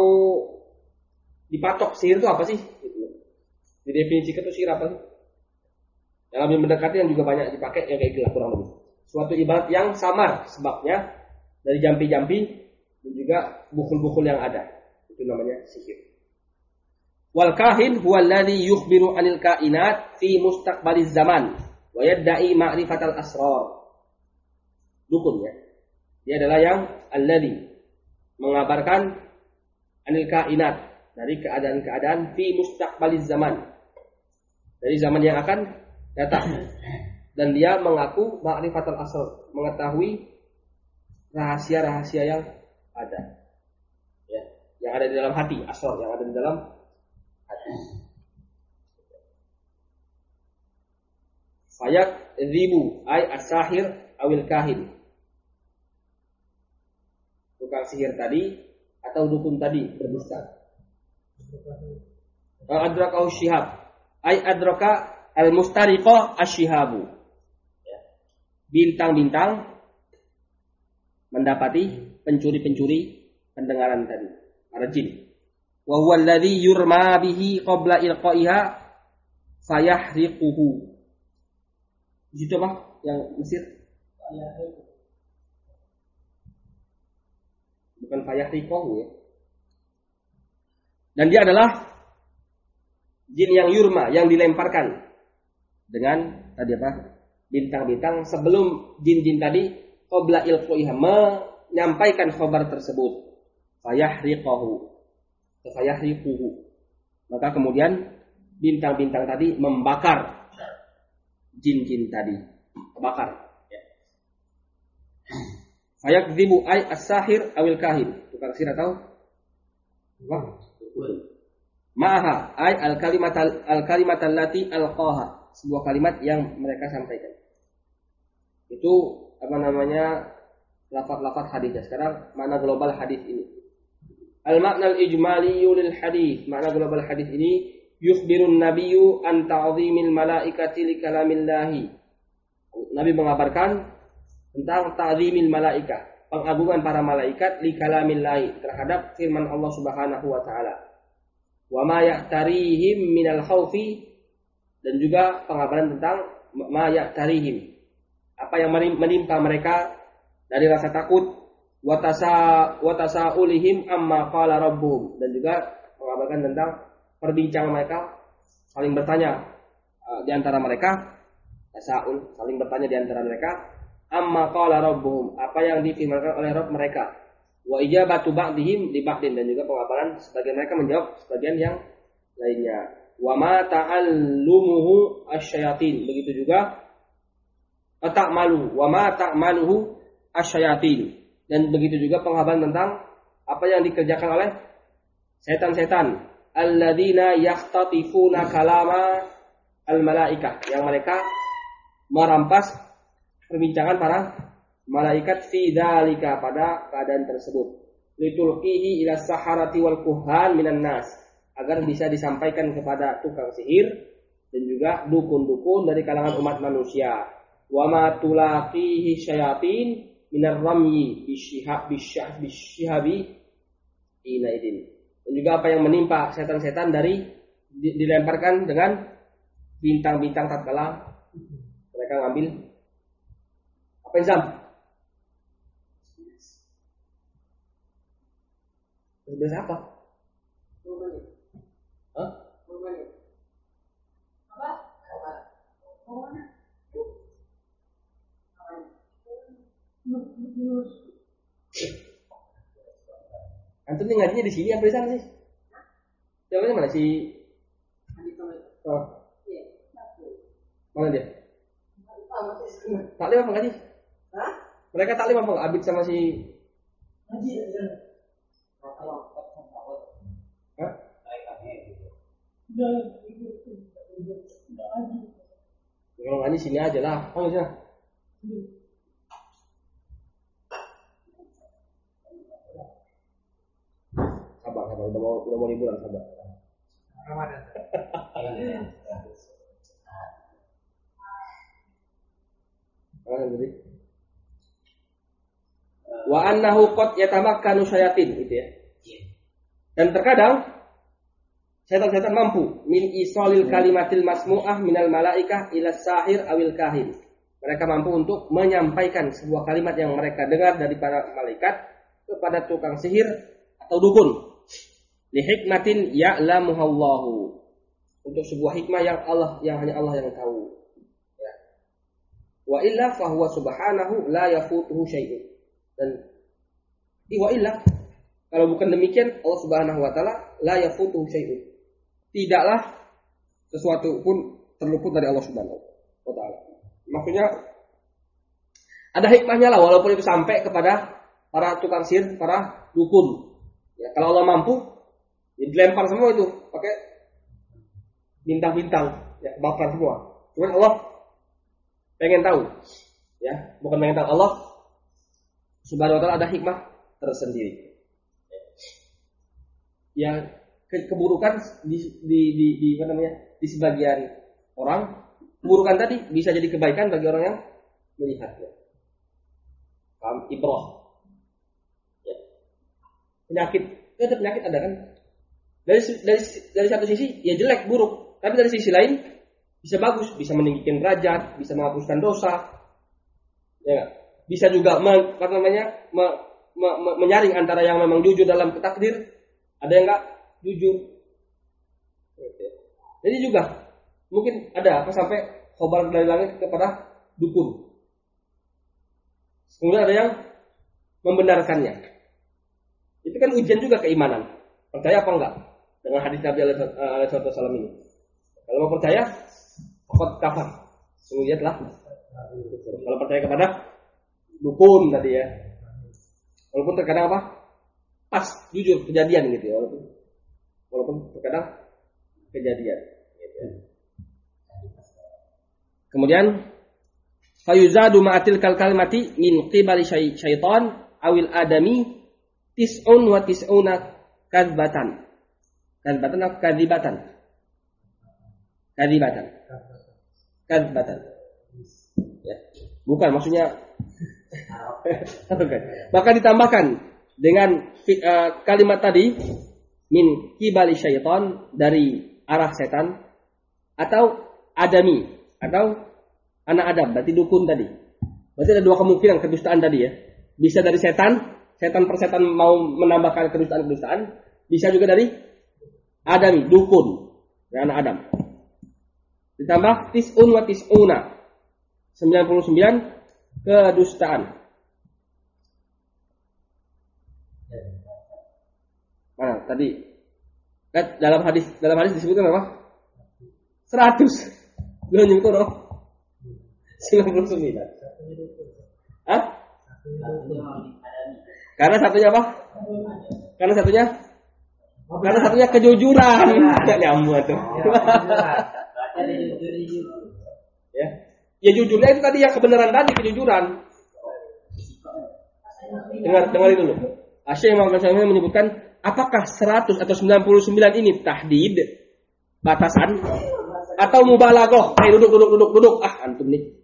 [SPEAKER 1] dipatok sihir itu apa sih? Didefinisikan itu sihir apa sih? Yang lebih mendekati yang juga banyak dipakai yang kayak gila kurang lebih. Suatu ibarat yang samar sebabnya dari jampi-jampi dan juga bukhul-bukhul yang ada. Itu namanya sihir. Wal kahin huwa alladhi yukhbiru 'anil kainat fi mustaqbaliz zaman wa yadda'i ma'rifatal asrar. Dukun ya. Dia adalah yang alladhi mengabarkan anil kainat dari keadaan-keadaan fi mustaqbaliz zaman. Dari zaman yang akan datang. Dan dia mengaku ma'rifatul asrar, mengetahui rahasia-rahasia yang ada. Ya, yang ada di dalam hati, asrar yang ada di dalam hati. Fayak ribu ay as-sahir awil kahin. Tukang sihir tadi atau dukun tadi berdusta. Adraka syihab ay adraka al-mustariqa asy-syihabu. Ya. Bintang-bintang mendapati pencuri-pencuri pendengaran tadi, para jin. Wa huwa alladhi yurma bihi qabla ilqaiha fayahriquhu. Itu apa yang Mesir? Bukan fayahriquhu ya. Dan dia adalah jin yang yurma, yang dilemparkan dengan tadi apa? Bintang-bintang sebelum jin-jin tadi qabla ilqaiha menyampaikan khabar tersebut. Fayahriquhu. Maka kemudian bintang-bintang tadi membakar jin-jin tadi, bakar. Ya. Fayakdzibu ay as-sahir awil kahin. Tukang sihir atau apa? Ma'aha ay al-kalimat allati alqaha. Sebuah kalimat yang mereka sampaikan. Itu apa namanya? Lafaz-lafaz hadisnya. Sekarang makna global hadis ini. Al-makna al-ijmali lil hadis. Makna global hadis ini yukhbirun nabiyyu an ta'zimil malaikati li kalamillahi. Nabi mengabarkan tentang ta'zimil malaika, pengagungan para malaikat li kalamillahi terhadap firman Allah Subhanahu wa taala. Wa ma ya'tarihim minal khaufi, dan juga pengabaran tentang ma ya'tarihim, apa yang menimpa mereka dari rasa takut, wa tasaulihim amma qala rabbuhum, dan juga mengabarkan tentang perbincangan mereka, saling bertanya di antara mereka, tasaul, saling bertanya di antara mereka, amma qala rabbuhum, apa yang difirmankan oleh Rabb mereka, wa ijabatu ba'dihim li ba'din, dan juga pengabaran sebagian mereka menjawab sebagian yang lainnya. Wa ma ta'allumuhu asyayatin, begitu juga ta'malu wa ma ta'maluhu asyayatin, dan begitu juga pengabaran tentang apa yang dikerjakan oleh setan-setan, alladzina yahtatifuna kalama al-malaikah, yang mereka merampas perbincangan para malaikat fi dzalika, pada keadaan tersebut, litulqihi ila saharati wal kuhan minan nas, agar bisa disampaikan kepada tukang sihir dan juga dukun-dukun dari kalangan umat manusia. Wa ma tulaqihi syayatin minar ramyi bisyihabi inaidin. Dan juga apa yang menimpa setan-setan dari dilemparkan dengan bintang-bintang tatkala mereka ngambil apa yang Zam? Sebenarnya apa? Hah? Antum ini ngajinya di sini apa di sana sih? Jawabannya mana si? Oh. Mana dia? Taklim apa ngaji? Hah? Mereka taklim apa nggak? Abid sama si ngaji. Hah? Kalau ngaji sini aja lah. Oh ya. Sabar, udah mau liburan, sabar. Ramadan. Wa annahu qad yatamakkanu syayatin gitu ya. Dan terkadang setan-setan mampu min isolil kalimatil masmu'ah minal malaikah ila sahir awil kahin. Mereka mampu untuk menyampaikan sebuah kalimat yang mereka dengar dari para malaikat kepada tukang sihir atau dukun. Li hikmatin ya'lamuhallahu. Untuk sebuah hikmah yang hanya Allah yang tahu. Ya. Wa illa fahuwa subhanahu la yafutuhu syai'un. Dan wa illa kalau bukan demikian Allah Subhanahu wa taala la yafutuhu syai'un. Tidaklah sesuatu pun terluput dari Allah Subhanahu wa taala. Maksudnya ada hikmahnya lah walaupun itu sampai kepada para tukang sihir, para dukun. Ya, kalau Allah mampu, ya dilempar semua itu pakai bintang-bintang, ya bakar semua. Cuman Allah pengen tahu, ya bukan pengen tahu, Allah Subhanahu wa taala ada hikmah tersendiri. Yang keburukan di apa namanya di sebagian orang, keburukan tadi bisa jadi kebaikan bagi orang yang melihatnya. Paham? Ibrah. Ya. Penyakit, ada penyakit ada kan? Dari satu sisi ya jelek, buruk, tapi dari sisi lain bisa bagus, bisa meninggikan derajat, bisa menghapuskan dosa. Ya, bisa juga menyaring antara yang memang jujur dalam takdir, ada yang enggak jujur. Jadi juga mungkin ada apa sampai khobar dari langit kepada dukun. Kemudian ada yang membenarkannya. Itu kan ujian juga keimanan. Percaya apa enggak dengan hadis Nabi alaihi wasallam ini? Kalau mau percaya, faqad kafar. Kemudian telah. Kalau percaya kepada dukun tadi ya. Walaupun terkadang apa? Pas, jujur, kejadian gitu ya. Walaupun terkadang kejadian gitu ya. Kemudian fayuzadu ma'atil kalimati min qibali syaitan awil adami tis'un wa tis'una kadzbatan. Kadzbatan atau kadzibatan? Kadzbatan. Ya. Bukan maksudnya maka ditambahkan dengan kalimat tadi min qibali syaitan dari arah setan atau adami atau anak Adam, berarti dukun tadi. Berarti ada dua kemungkinan kedustaan tadi ya. Bisa dari setan per setan mau menambahkan kedustaan, bisa juga dari adami, dukun, ya, anak Adam. Ditambah tis'un wa tis'una 99 kedustaan. Mana tadi? Dalam hadis disebutkan apa? 100. Belum nyebut dong. 99. Hah? Karena satunya apa? Karena satunya kejujuran. Enggak nyambung tuh. Ya. Ya jujurnya itu tadi yang kebenaran tadi, kejujuran. Dengar itu dulu. Syekh Muhammad SAW menyebutkan apakah 100 atau 99 ini tahdid, batasan, atau mubalaghah? Ayo duduk. Antum nih.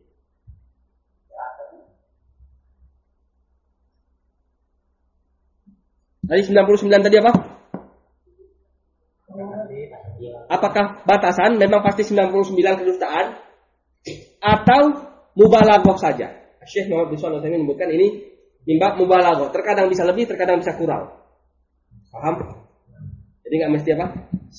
[SPEAKER 1] Tadi 99 tadi apa? Apakah batasan memang pasti 99 kedustaan atau mubalaghah saja? Syekh Muhammad bin Shalih Al-Utsaimin menyebutkan ini mimba mubalaghah. Terkadang bisa lebih, terkadang bisa kurang. Paham? Jadi enggak mesti apa?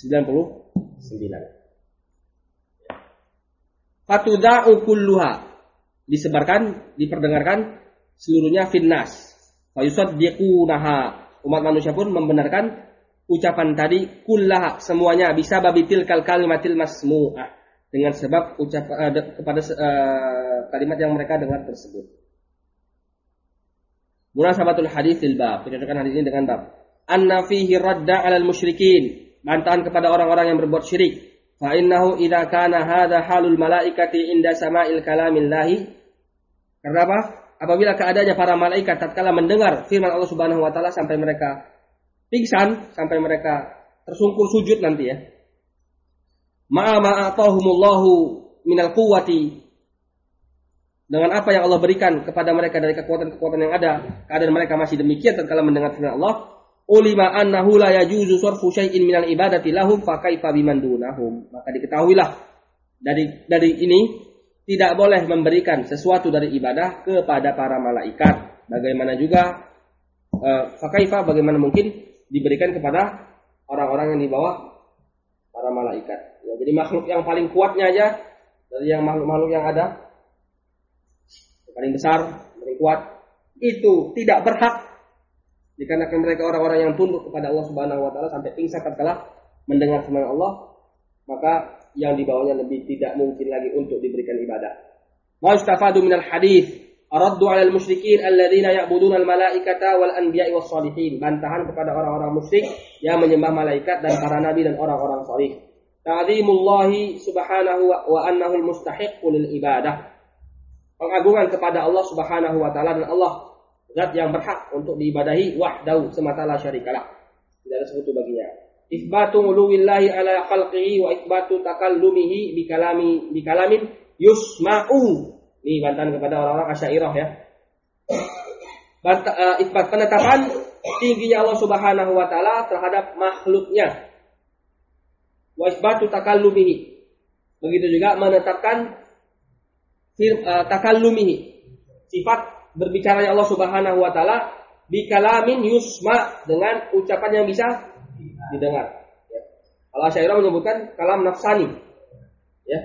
[SPEAKER 1] 99. Fatuda'u kulluha. Disebarkan, diperdengarkan seluruhnya finnas. Fa yusaddiqunaha. Umat manusia pun membenarkan ucapan tadi kullaha, semuanya, bisa babitil kalimatil masmu'ah, dengan sebab kepada kalimat yang mereka dengar tersebut. Munasabatul haditsil bab, kecocokan hadis ini dengan bab. Anna fihi radda 'alal musyrikin, bantahan kepada orang-orang yang berbuat syirik. Fa innahu idza kana hadza halul malaikati inda sama'il kalamillahi. Karena apa? Apabila keadaannya para malaikat tatkala mendengar firman Allah Subhanahu wa taala sampai mereka pingsan, sampai mereka tersungkur sujud nanti ya. Ma'atahumullahu minal quwwati, dengan apa yang Allah berikan kepada mereka dari kekuatan-kekuatan yang ada, keadaan mereka masih demikian tatkala mendengar firman Allah, ulima annahu la yajuzu sarfu syai'in minal ibadati lahum fa kaifa biman dunahum. Maka diketahuilah dari ini tidak boleh memberikan sesuatu dari ibadah kepada para malaikat. Bagaimana juga fakaifa, bagaimana mungkin diberikan kepada orang-orang yang di bawah para malaikat. Ya, jadi makhluk yang paling kuatnya aja dari yang makhluk-makhluk yang ada, yang paling besar, paling kuat, itu tidak berhak dikarenakan mereka orang-orang yang tunduk kepada Allah Subhanahu wa taala sampai pingsan tatkala mendengar firman Allah, maka yang di bawahnya lebih tidak mungkin lagi untuk diberikan ibadah. Mustafadu minal hadis, araddu 'alal musyrikin alladzina ya'buduna al-malaikata wal anbiya'i was shalihin. Bantahan kepada orang-orang musyrik yang menyembah malaikat dan para nabi dan orang-orang salih. Ta'zimullahi subhanahu wa annahu al-mustahiqqu lil ibadah. Pengagungan kepada Allah Subhanahu wa taala, dan Allah zat yang berhak untuk diibadahi wahdahu, semata la syarikalah. Tidak ada sekutu baginya. Isbatu uluwillahi ala khalqihi wa isbatu takallumihi bikalamin yusma'u. Ini bantahan kepada orang-orang Asy'ariyah ya. Isbat penetapan tingginya Allah Subhanahu wa taala terhadap makhluknya. Wa isbatu takallumihi. Begitu juga menetapkan takallumihi, sifat berbicaranya Allah Subhanahu wa taala bikalamin yusma, dengan ucapan yang bisa didengar. Ya. Kalau Asy'ariyah menyebutkan kalam nafsani, ya,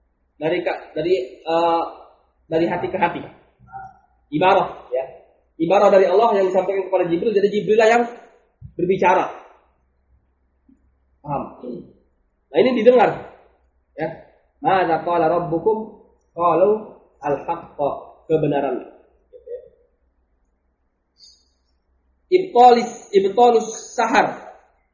[SPEAKER 1] dari hati ke hati, ibarah, ya, ibarah dari Allah yang disampaikan kepada Jibril, jadi Jibril lah yang berbicara. Paham? Nah ini didengar, ya. Madza qala rabbukum? Qalu al-haqqa, kebenaran. Ibtalus sahar.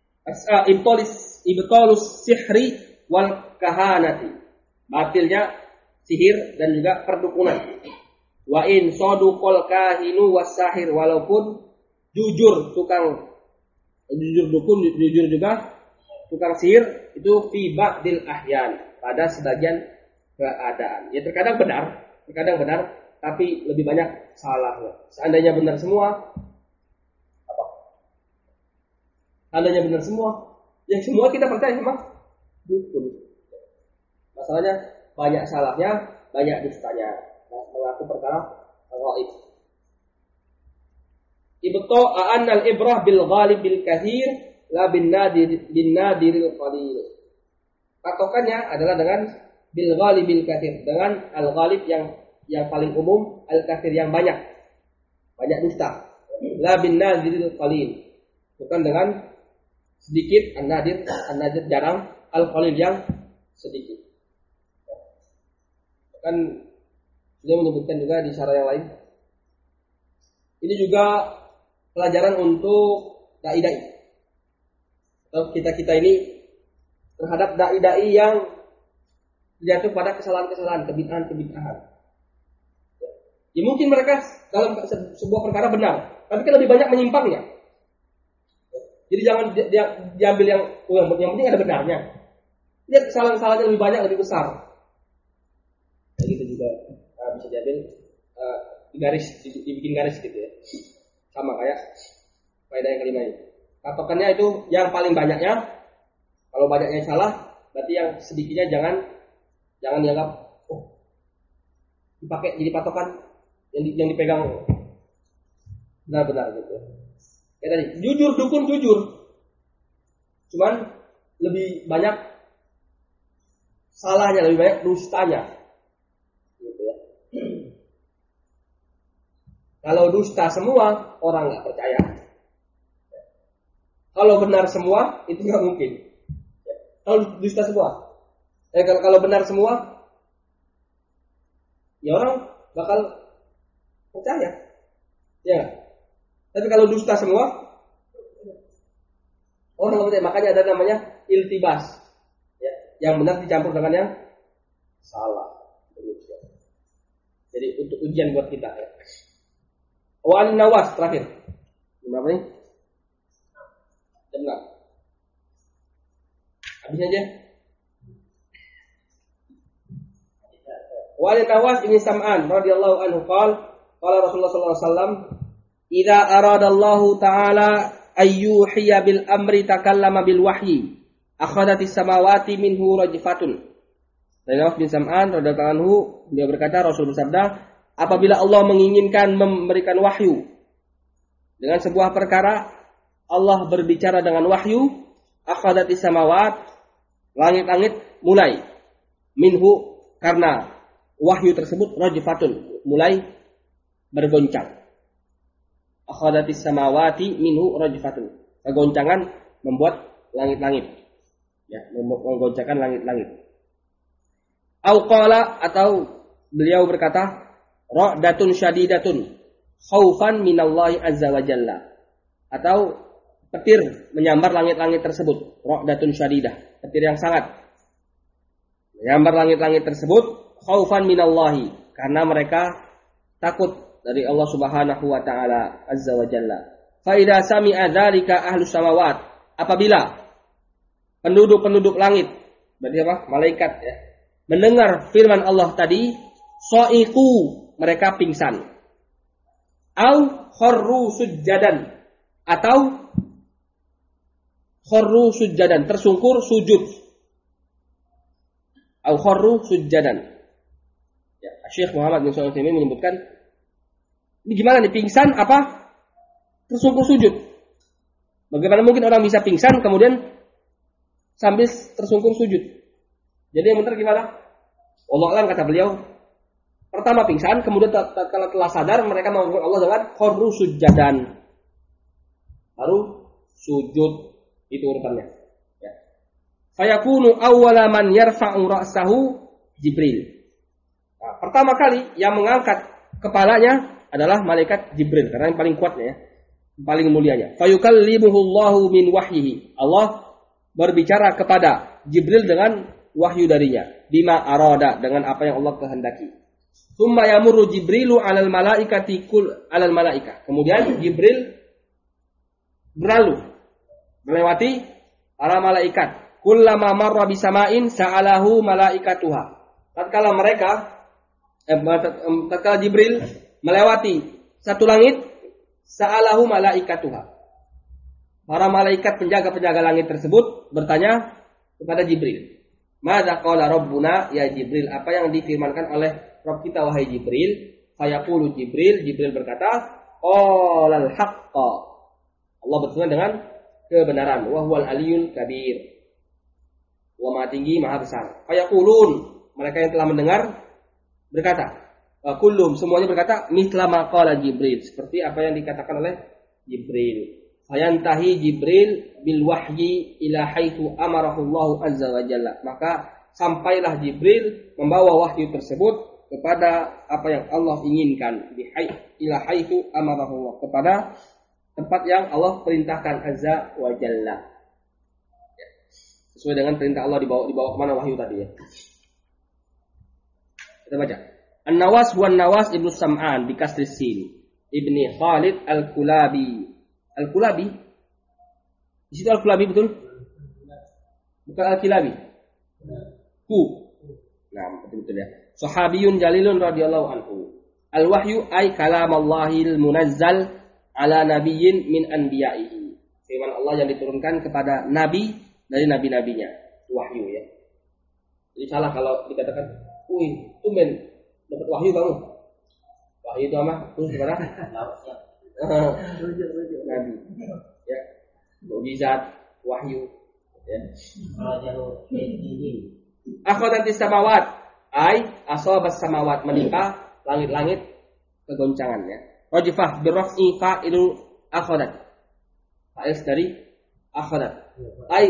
[SPEAKER 1] Ibtalus sihri wal kahanati, batilnya sihir dan juga perdukunan. Wa in saduqal kahinu was sahir, walaupun jujur dukun, jujur juga tukang sihir, itu fi ba'dil ahyan, pada sebagian keadaan. Ya terkadang benar, tapi lebih banyak salahnya. Seandainya benar semua, Seandainya benar semua, yang semua kita percaya memang dukun. Masalahnya banyak salahnya, banyak dustanya, mengaku perkara ghaib. Ibta'an al-ibrah bil ghalib bil kathir la bin nadiril qalil. Patokannya adalah dengan bil ghalib bil kathir, dengan al-ghalib yang paling umum, al-kathir yang banyak dusta. La bin nadiril qalil, bukan dengan sedikit, an-nadir jarang, al-qalil yang sedikit. Kan dia menyebutkan juga di syarah yang lain. Ini juga pelajaran untuk dai-dai atau kita ini terhadap dai-dai yang jatuh pada kesalahan-kesalahan, kebid'ahan. Ya mungkin mereka dalam sebuah perkara benar, tapi kan lebih banyak menyimpangnya. Jadi jangan dia diambil yang penting ada benarnya. Lihat kesalahan-kesalahannya lebih banyak, lebih besar. Kayak gitu juga bisa diambil dibikin garis gitu ya. Sama kayak faedah yang kelima ini. Patokannya itu yang paling banyaknya. Kalau banyaknya salah, berarti yang sedikitnya jangan dianggap dipakai jadi patokan yang dipegang benar-benar gitu. Ya tadi, dukun jujur. Cuman lebih banyak salahnya, lebih banyak dustanya. Gitu ya. Kalau dusta semua, orang nggak percaya. Kalau benar semua, itu nggak mungkin. Kalau dusta semua, kalau benar semua, ya orang bakal percaya. Ya. Tapi kalau dusta semua, orang nggak percaya. Makanya ada namanya iltibas. Ya. Yang benar dicampur dengan yang salah. Jadi untuk ujian buat kita. Ya. Wan Nawas terakhir. Berapa nih? Jam 6. Habis aja. Wan Nawas ini Sam'an radhiyallahu anhu qala Rasulullah sallallahu alaihi wasallam, "Idza aradallahu ta'ala ayyuhiya bil amri takallama bil wahyi, akhadatis samawati minhu rajfatun." Dari Nawas bin Sam'an radhiyallahu anhu, beliau berkata, Rasul bersabda, apabila Allah menginginkan memberikan wahyu dengan sebuah perkara, Allah berbicara dengan wahyu, akhadatis samawat, langit-langit mulai minhu, karena wahyu tersebut rajfatun, mulai bergoncang. Akhadatis samawati minhu rajfatun, kegoncangan membuat langit-langit, ya, menggoncangkan langit-langit. Au qala, atau beliau berkata, ra'datun syadidatun khaufan minallahi azza wa jalla, atau petir menyambar langit-langit tersebut. Ra'datun syadidah, petir yang sangat menyambar langit-langit tersebut, khaufan minallahi, karena mereka takut dari Allah Subhanahu wa taala azza wa jalla. Fa idza sami'a dzalika ahlus samawat, apabila penduduk langit, berarti apa? Malaikat ya, mendengar firman Allah tadi, so'iku, mereka pingsan. Au kharru sujjadan, atau kharru sujjadan, tersungkur sujud. Au kharru sujjadan. Ya, Syekh Muhammad bin Shalih Al-Utsaimin menyebutkan, ini gimana nih, pingsan apa tersungkur sujud? Bagaimana mungkin orang bisa pingsan kemudian sambil tersungkur sujud? Jadi yang benar gimana? Allah alam, kata beliau, pertama pingsan, kemudian kalau telah sadar mereka mengukur Allah dengan kharru sujjadan, baru sujud, itu urutannya. Ya. Fayakunu awwala man yarfa'u ra'sahu Jibril. Nah, pertama kali yang mengangkat kepalanya adalah malaikat Jibril, karena yang paling kuatnya, ya, paling mulianya. Fayukallimuhu Allahu min wahyihi, Allah berbicara kepada Jibril dengan wahyu darinya, bima arada, dengan apa yang Allah kehendaki. Tsumma yamurru Jibrilu 'alal malaikati alal malaikah. Kemudian Jibril berlalu melewati para malaikat. Kullama marra bisama'in sa'alahu malaikatuha. Tatkala Jibril melewati satu langit, sa'alahu malaikatuha, para malaikat penjaga-penjaga langit tersebut bertanya kepada Jibril, madza qala rabbuna ya Jibril, apa yang difirmankan oleh Rabb kita wahai Jibril? Fayaqulu Jibril berkata, qalal haqqa, Allah berfirman dengan kebenaran, wa huwal aliyul kabir, wa maha tinggi maha besar. Fayaqulun, mereka yang telah mendengar berkata, kullum, semuanya berkata, mithla ma qala Jibril, seperti apa yang dikatakan oleh Jibril. Fayantahi Jibril bil wahyi ila haitsu amarahu Allah azza wa jalla, maka sampailah Jibril membawa wahyu tersebut kepada apa yang Allah inginkan, ila haitsu amarahu Allah, kepada tempat yang Allah perintahkan azza wa jalla. Sesuai dengan perintah Allah, dibawa kemana wahyu tadi, ya. Kita baca. An-Nawas wa Nawas ibnu Sam'an bi kasri sin ibni Khalid al-Kulabi. Al-Kulabi Di situ Al-Kulabi betul? Bukan Al-Kilabi. Ku. Nah, betul ya. Sahabiyun jalilun radhiyallahu anhu. Al-wahyu ay kalamallahil munazzal ala nabiyyin min anbiya'ihi. Firman Allah yang diturunkan kepada nabi dari nabi-nabinya. Wahyu ya. Jadi salah kalau dikatakan, "Wih, tumben dapat wahyu kamu." Wahyu itu apa? Terus gimana? Nabi. Ya. Mukjizat, wahyu. Ya. Akhadatis samawat ay asabas samawat, menimpa langit-langit kegoncangan ya. Rajifah birraf'i fa'ilu akhadat. Fa'il dari akhadat. Ay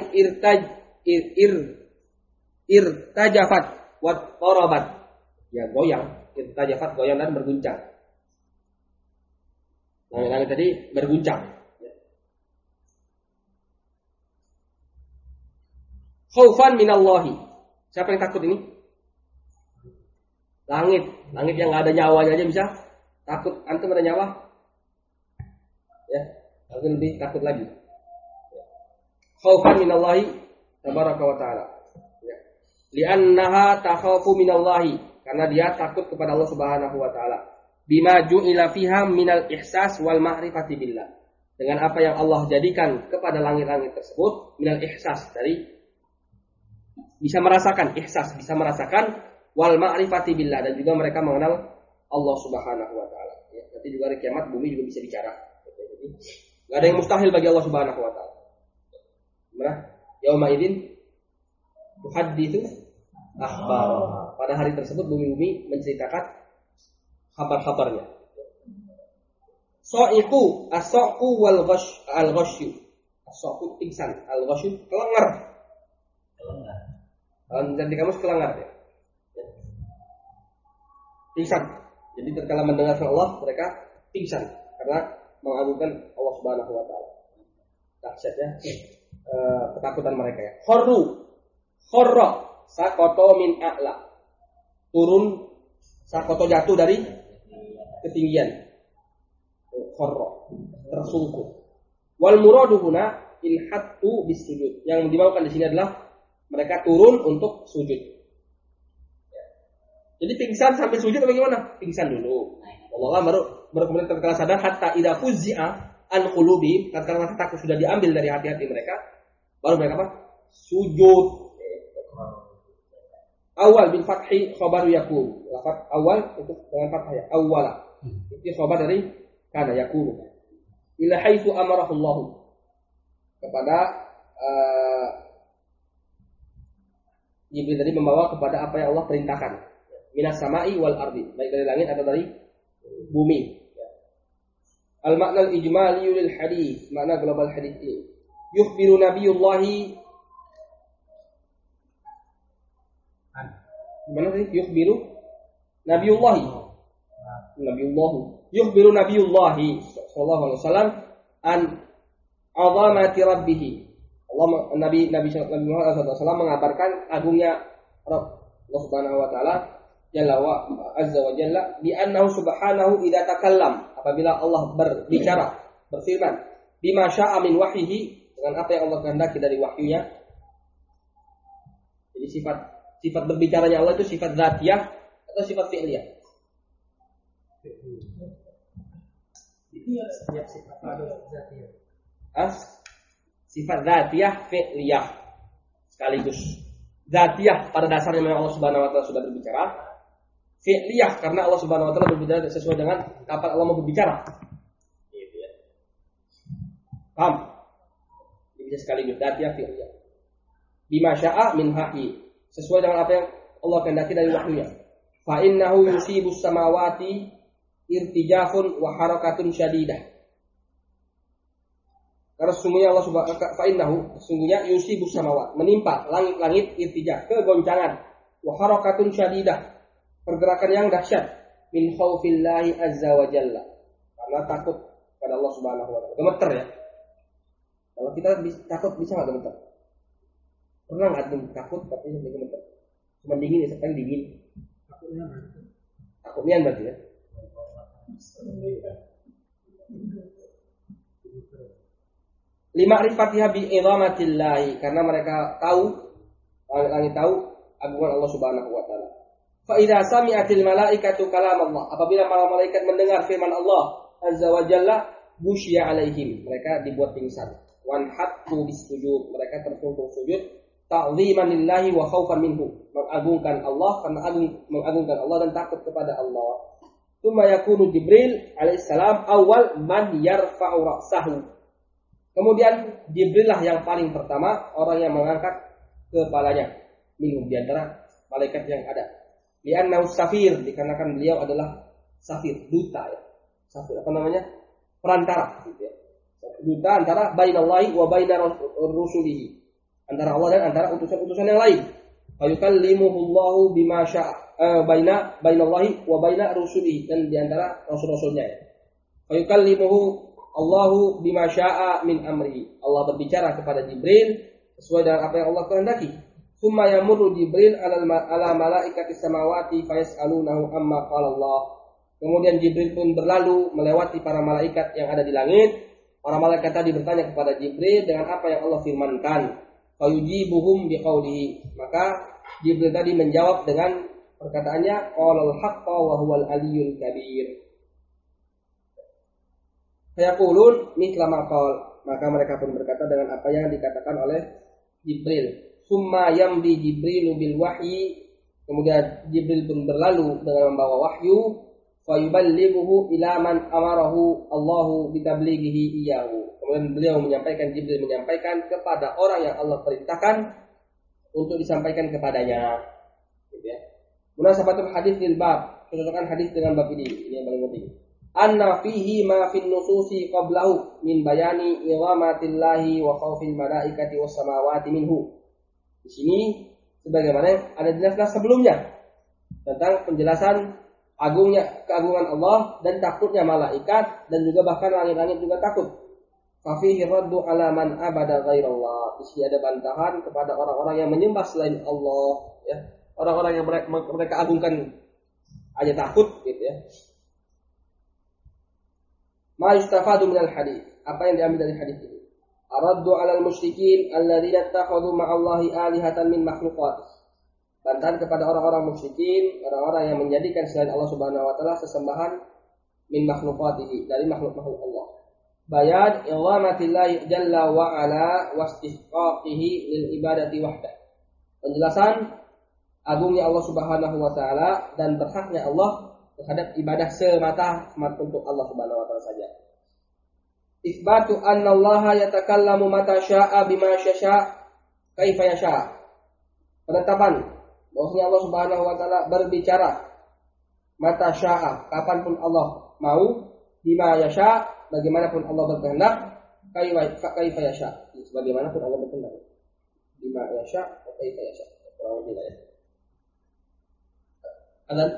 [SPEAKER 1] irtajafat wa tarabat. Ya goyang, irtajafat goyang dan berguncang. Langit-langit tadi berguncang. Khaufan minallahi. Siapa yang takut ini? Langit yang nggak ada nyawanya aja bisa takut. Antum ada nyawa? Ya, antum lebih takut lagi. Khaufan minallahi tabaraka wa taala. Ya. Li'annaha takhafu minallahi, karena dia takut kepada Allah Subhanahu wa taala. Bima ju'ila fiha minal ihsas wal ma'rifati billah. Dengan apa yang Allah jadikan kepada langit-langit tersebut, minal ihsas, dari bisa merasakan, ihsas, bisa merasakan, wal ma'rifati billah, dan juga mereka mengenal Allah Subhanahu wa taala. Ya, nanti juga hari kiamat bumi juga bisa bicara. Jadi enggak ada yang mustahil bagi Allah Subhanahu wa taala. Gimana? Yauma idzin tuhadditsu akhbar. Pada hari tersebut bumi-bumi menceritakan kabar-kabarnya. Sa'iqu, as-sa'qu wal al-ghasyu. As-sa'qu pingsan, al-ghasyu kelengar. Dan di kamus kelengar ya. Pingsan. Jadi tatkala mendengar Allah mereka pingsan karena mengagungkan Allah Subhanahu wa taala. Dahsyatnya ketakutan mereka ya. Kharra saqata min a'la. Turun, saqata jatuh dari ketinggian. Kharra, tersungkur. Wal muradu huna ilhatu bisujud. Yang dimaukan di sini adalah mereka turun untuk sujud. Ya. Jadi pingsan sampai sujud atau bagaimana? Pingsan dulu. Allah baru kemudian tatkala sadar, hatta idza fuzzi'a an qulubi, tatkala takut sudah diambil dari hati-hati mereka, baru mereka apa? Sujud. Awal bil fathi khabaru yakun. Lafaz awal itu dengan fathah ya. Awwala. Itu khabar dari kana yakun. Ila haitsu amarahu Allah. Kepada Jibril tadi membawa kepada apa yang Allah perintahkan. Minas sama'i wal ardi, baik dari langit atau dari bumi. Al-makna al-ijmali lil hadis, makna global hadis ini. Yukhbiru nabiyullahi. Gimana sih? Yukhbiru nabiyullahi. Yukhbiru nabiyullahi sallallahu alaihi wasallam an 'azamati rabbih. Nabi Muhammad SAW mengabarkan agungnya Rabb Allah Subhanahu wa taala Jalla wa Azza wa Jalla bi annahu subhanahu idza takallam, apabila Allah berbicara, berfirman, bima syaa min wahyihi, dengan apa yang Allah kehendaki dari wahyunya. Jadi sifat berbicaranya Allah itu sifat dzatiyah atau sifat fi'liyah? Sifat dzatiyah. Sifat dzatiyah fi'liyah sekaligus. Dzatiyah pada dasarnya memang Allah Subhanahu wa taala sudah berbicara. Fi'liyah karena Allah Subhanahu wa taala berbicara sesuai dengan kapan Allah mau berbicara. Gitu ya. Paham? Bisa sekaligus dzatiyah fi'liyah. Bima syaa min wahyi, sesuai dengan apa yang Allah kehendaki dari wahyunya. Fa innahu yusibus samawati irtijafun wa harakatun syadidah. Karena sesungguhnya Allah Subhanahu fa innahu, sesungguhnya yusibus samawat, menimpa langit-langit irtijah, kegoncangan, wa harakatun syadidah, pergerakan yang dahsyat, min khaufillahi azza wa jalla, karena takut pada Allah Subhanahu wa taala. Gemeter ya. Kalau kita takut bisa enggak gemeter? Pernah enggak takut tapi gemeter? Cuma dingin ya, sekali dingin. Takutnya berarti ya. Lima'rifatiha bi'idhamatillah, karena mereka tahu, langit tahu agungan Allah Subhanahu wa taala. Fa idza sami'atil malaikatu kalam Allah, apabila para malaikat mendengar firman Allah azza wa jalla, busya alaihim, mereka dibuat pingsan. Wan hattu bisujud, mereka tertunduk sujud, ta'ziman lillahi wa khaufan minhu, mengagungkan Allah karena mengagungkan Allah dan takut kepada Allah. Tsumma yakunu Jibril alaihissalam awal man yarfa'u ra'sahu. Kemudian Jibril lah yang paling pertama orang yang mengangkat kepalanya minum di antara malaikat yang ada. Li'annahu safir, dikarenakan beliau adalah safir, duta ya. Safir apa namanya? Perantara gitu ya. Duta antara bainallahi wa baina rusulihi. Antara Allah dan antara utusan-utusan yang lain. Fa yukallimuhullahu bima syaa bainallahi wa baina rusulihi, dan di antara rasul-rasulnya ya. Fa yukallimuhu Allahu bima syaa min amri. Allah berbicara kepada Jibril sesuai dengan apa yang Allah kehendaki. Summa yamurru Jibril ala malaikati samawati fayas'alunahu amma qala Allah. Kemudian Jibril pun berlalu melewati para malaikat yang ada di langit. Para malaikat tadi bertanya kepada Jibril dengan apa yang Allah firmankan. Fayujibuhum biqaulihi. Maka Jibril tadi menjawab dengan perkataannya, qalal haqqa wa huwal aliyyul kabir. Fayaqulun mithla ma qala, maka mereka pun berkata dengan apa yang dikatakan oleh Jibril. Summa yamdi Jibrilu bil wahyi, kemudian Jibril pun berlalu dengan membawa wahyu, fa yuballighuhu ila man amarahu Allahu bitablighihi iyyahu. Kemudian beliau Jibril menyampaikan kepada orang yang Allah perintahkan untuk disampaikan kepadanya. Gitu ya. Munasabatul hadis lil bab, kecocokan hadis dengan bab ini yang paling penting. Anna fihi ma fin nususi qablahu min bayani iramatillahi wa khaufil malaikati was samawati minhu. Di sini sebagaimana ada jelaskan sebelumnya tentang penjelasan keagungan Allah dan takutnya malaikat, dan juga bahkan langit-langit juga takut. Fa fihi raddu ala man abada ghairallah. Di sini ada bantahan kepada orang-orang yang menyembah selain Allah ya. Orang-orang yang mereka agungkan aja takut gitu ya. Ma yustafadu minal hadis, apa yang diambil dari hadis ini? Araddu 'alal musyrikin alladzina ittakhadhu ma'allahi alihatan min makhluqat. Bantahan kepada orang-orang musyrikin, orang-orang yang menjadikan selain Allah Subhanahu wa taala sesembahan min makhluqatihi, dari makhluk-makhluk Allah. Bayan ilamatillahi jalla wa ala wastihqaqihi lil ibadati wahdah. Penjelasan agungnya Allah Subhanahu wa taala dan berhaknya Allah terhadap ibadah semata untuk Allah Subhanahu wa taala saja. Isbatu anna Allah yatakallamu mata syaa bima yasha kaifa yasha. Penetapan bahwasanya Allah Subhanahu wa taala berbicara mata syaa, kapanpun Allah mau, bima yasha, bagaimanapun Allah berkehendak, kaifa yasha, sebagaimanapun Allah berkehendak. Bima yasha, kaifa yasha. Kurang lebih ya. Azan.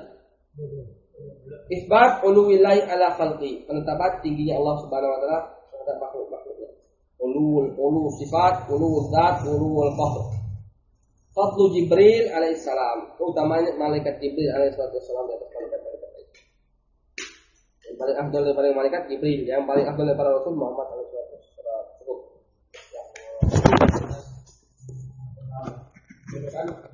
[SPEAKER 1] Isbat uluwillahi ala khalqi, penetapan tingginya Allah Subhanahu wa taala terhadap makhluk-makhluknya. Ulu sifat, ulu zat, ulu al-fahl. Fadlu Jibril alaihissalam, utamanya malaikat Jibril alaihissalam di atas malaikat-malaikat lain. Yang paling afdal daripada malaikat Jibril, yang paling afdal daripada Rasul Muhammad alaihissalam. Cukup. Ya.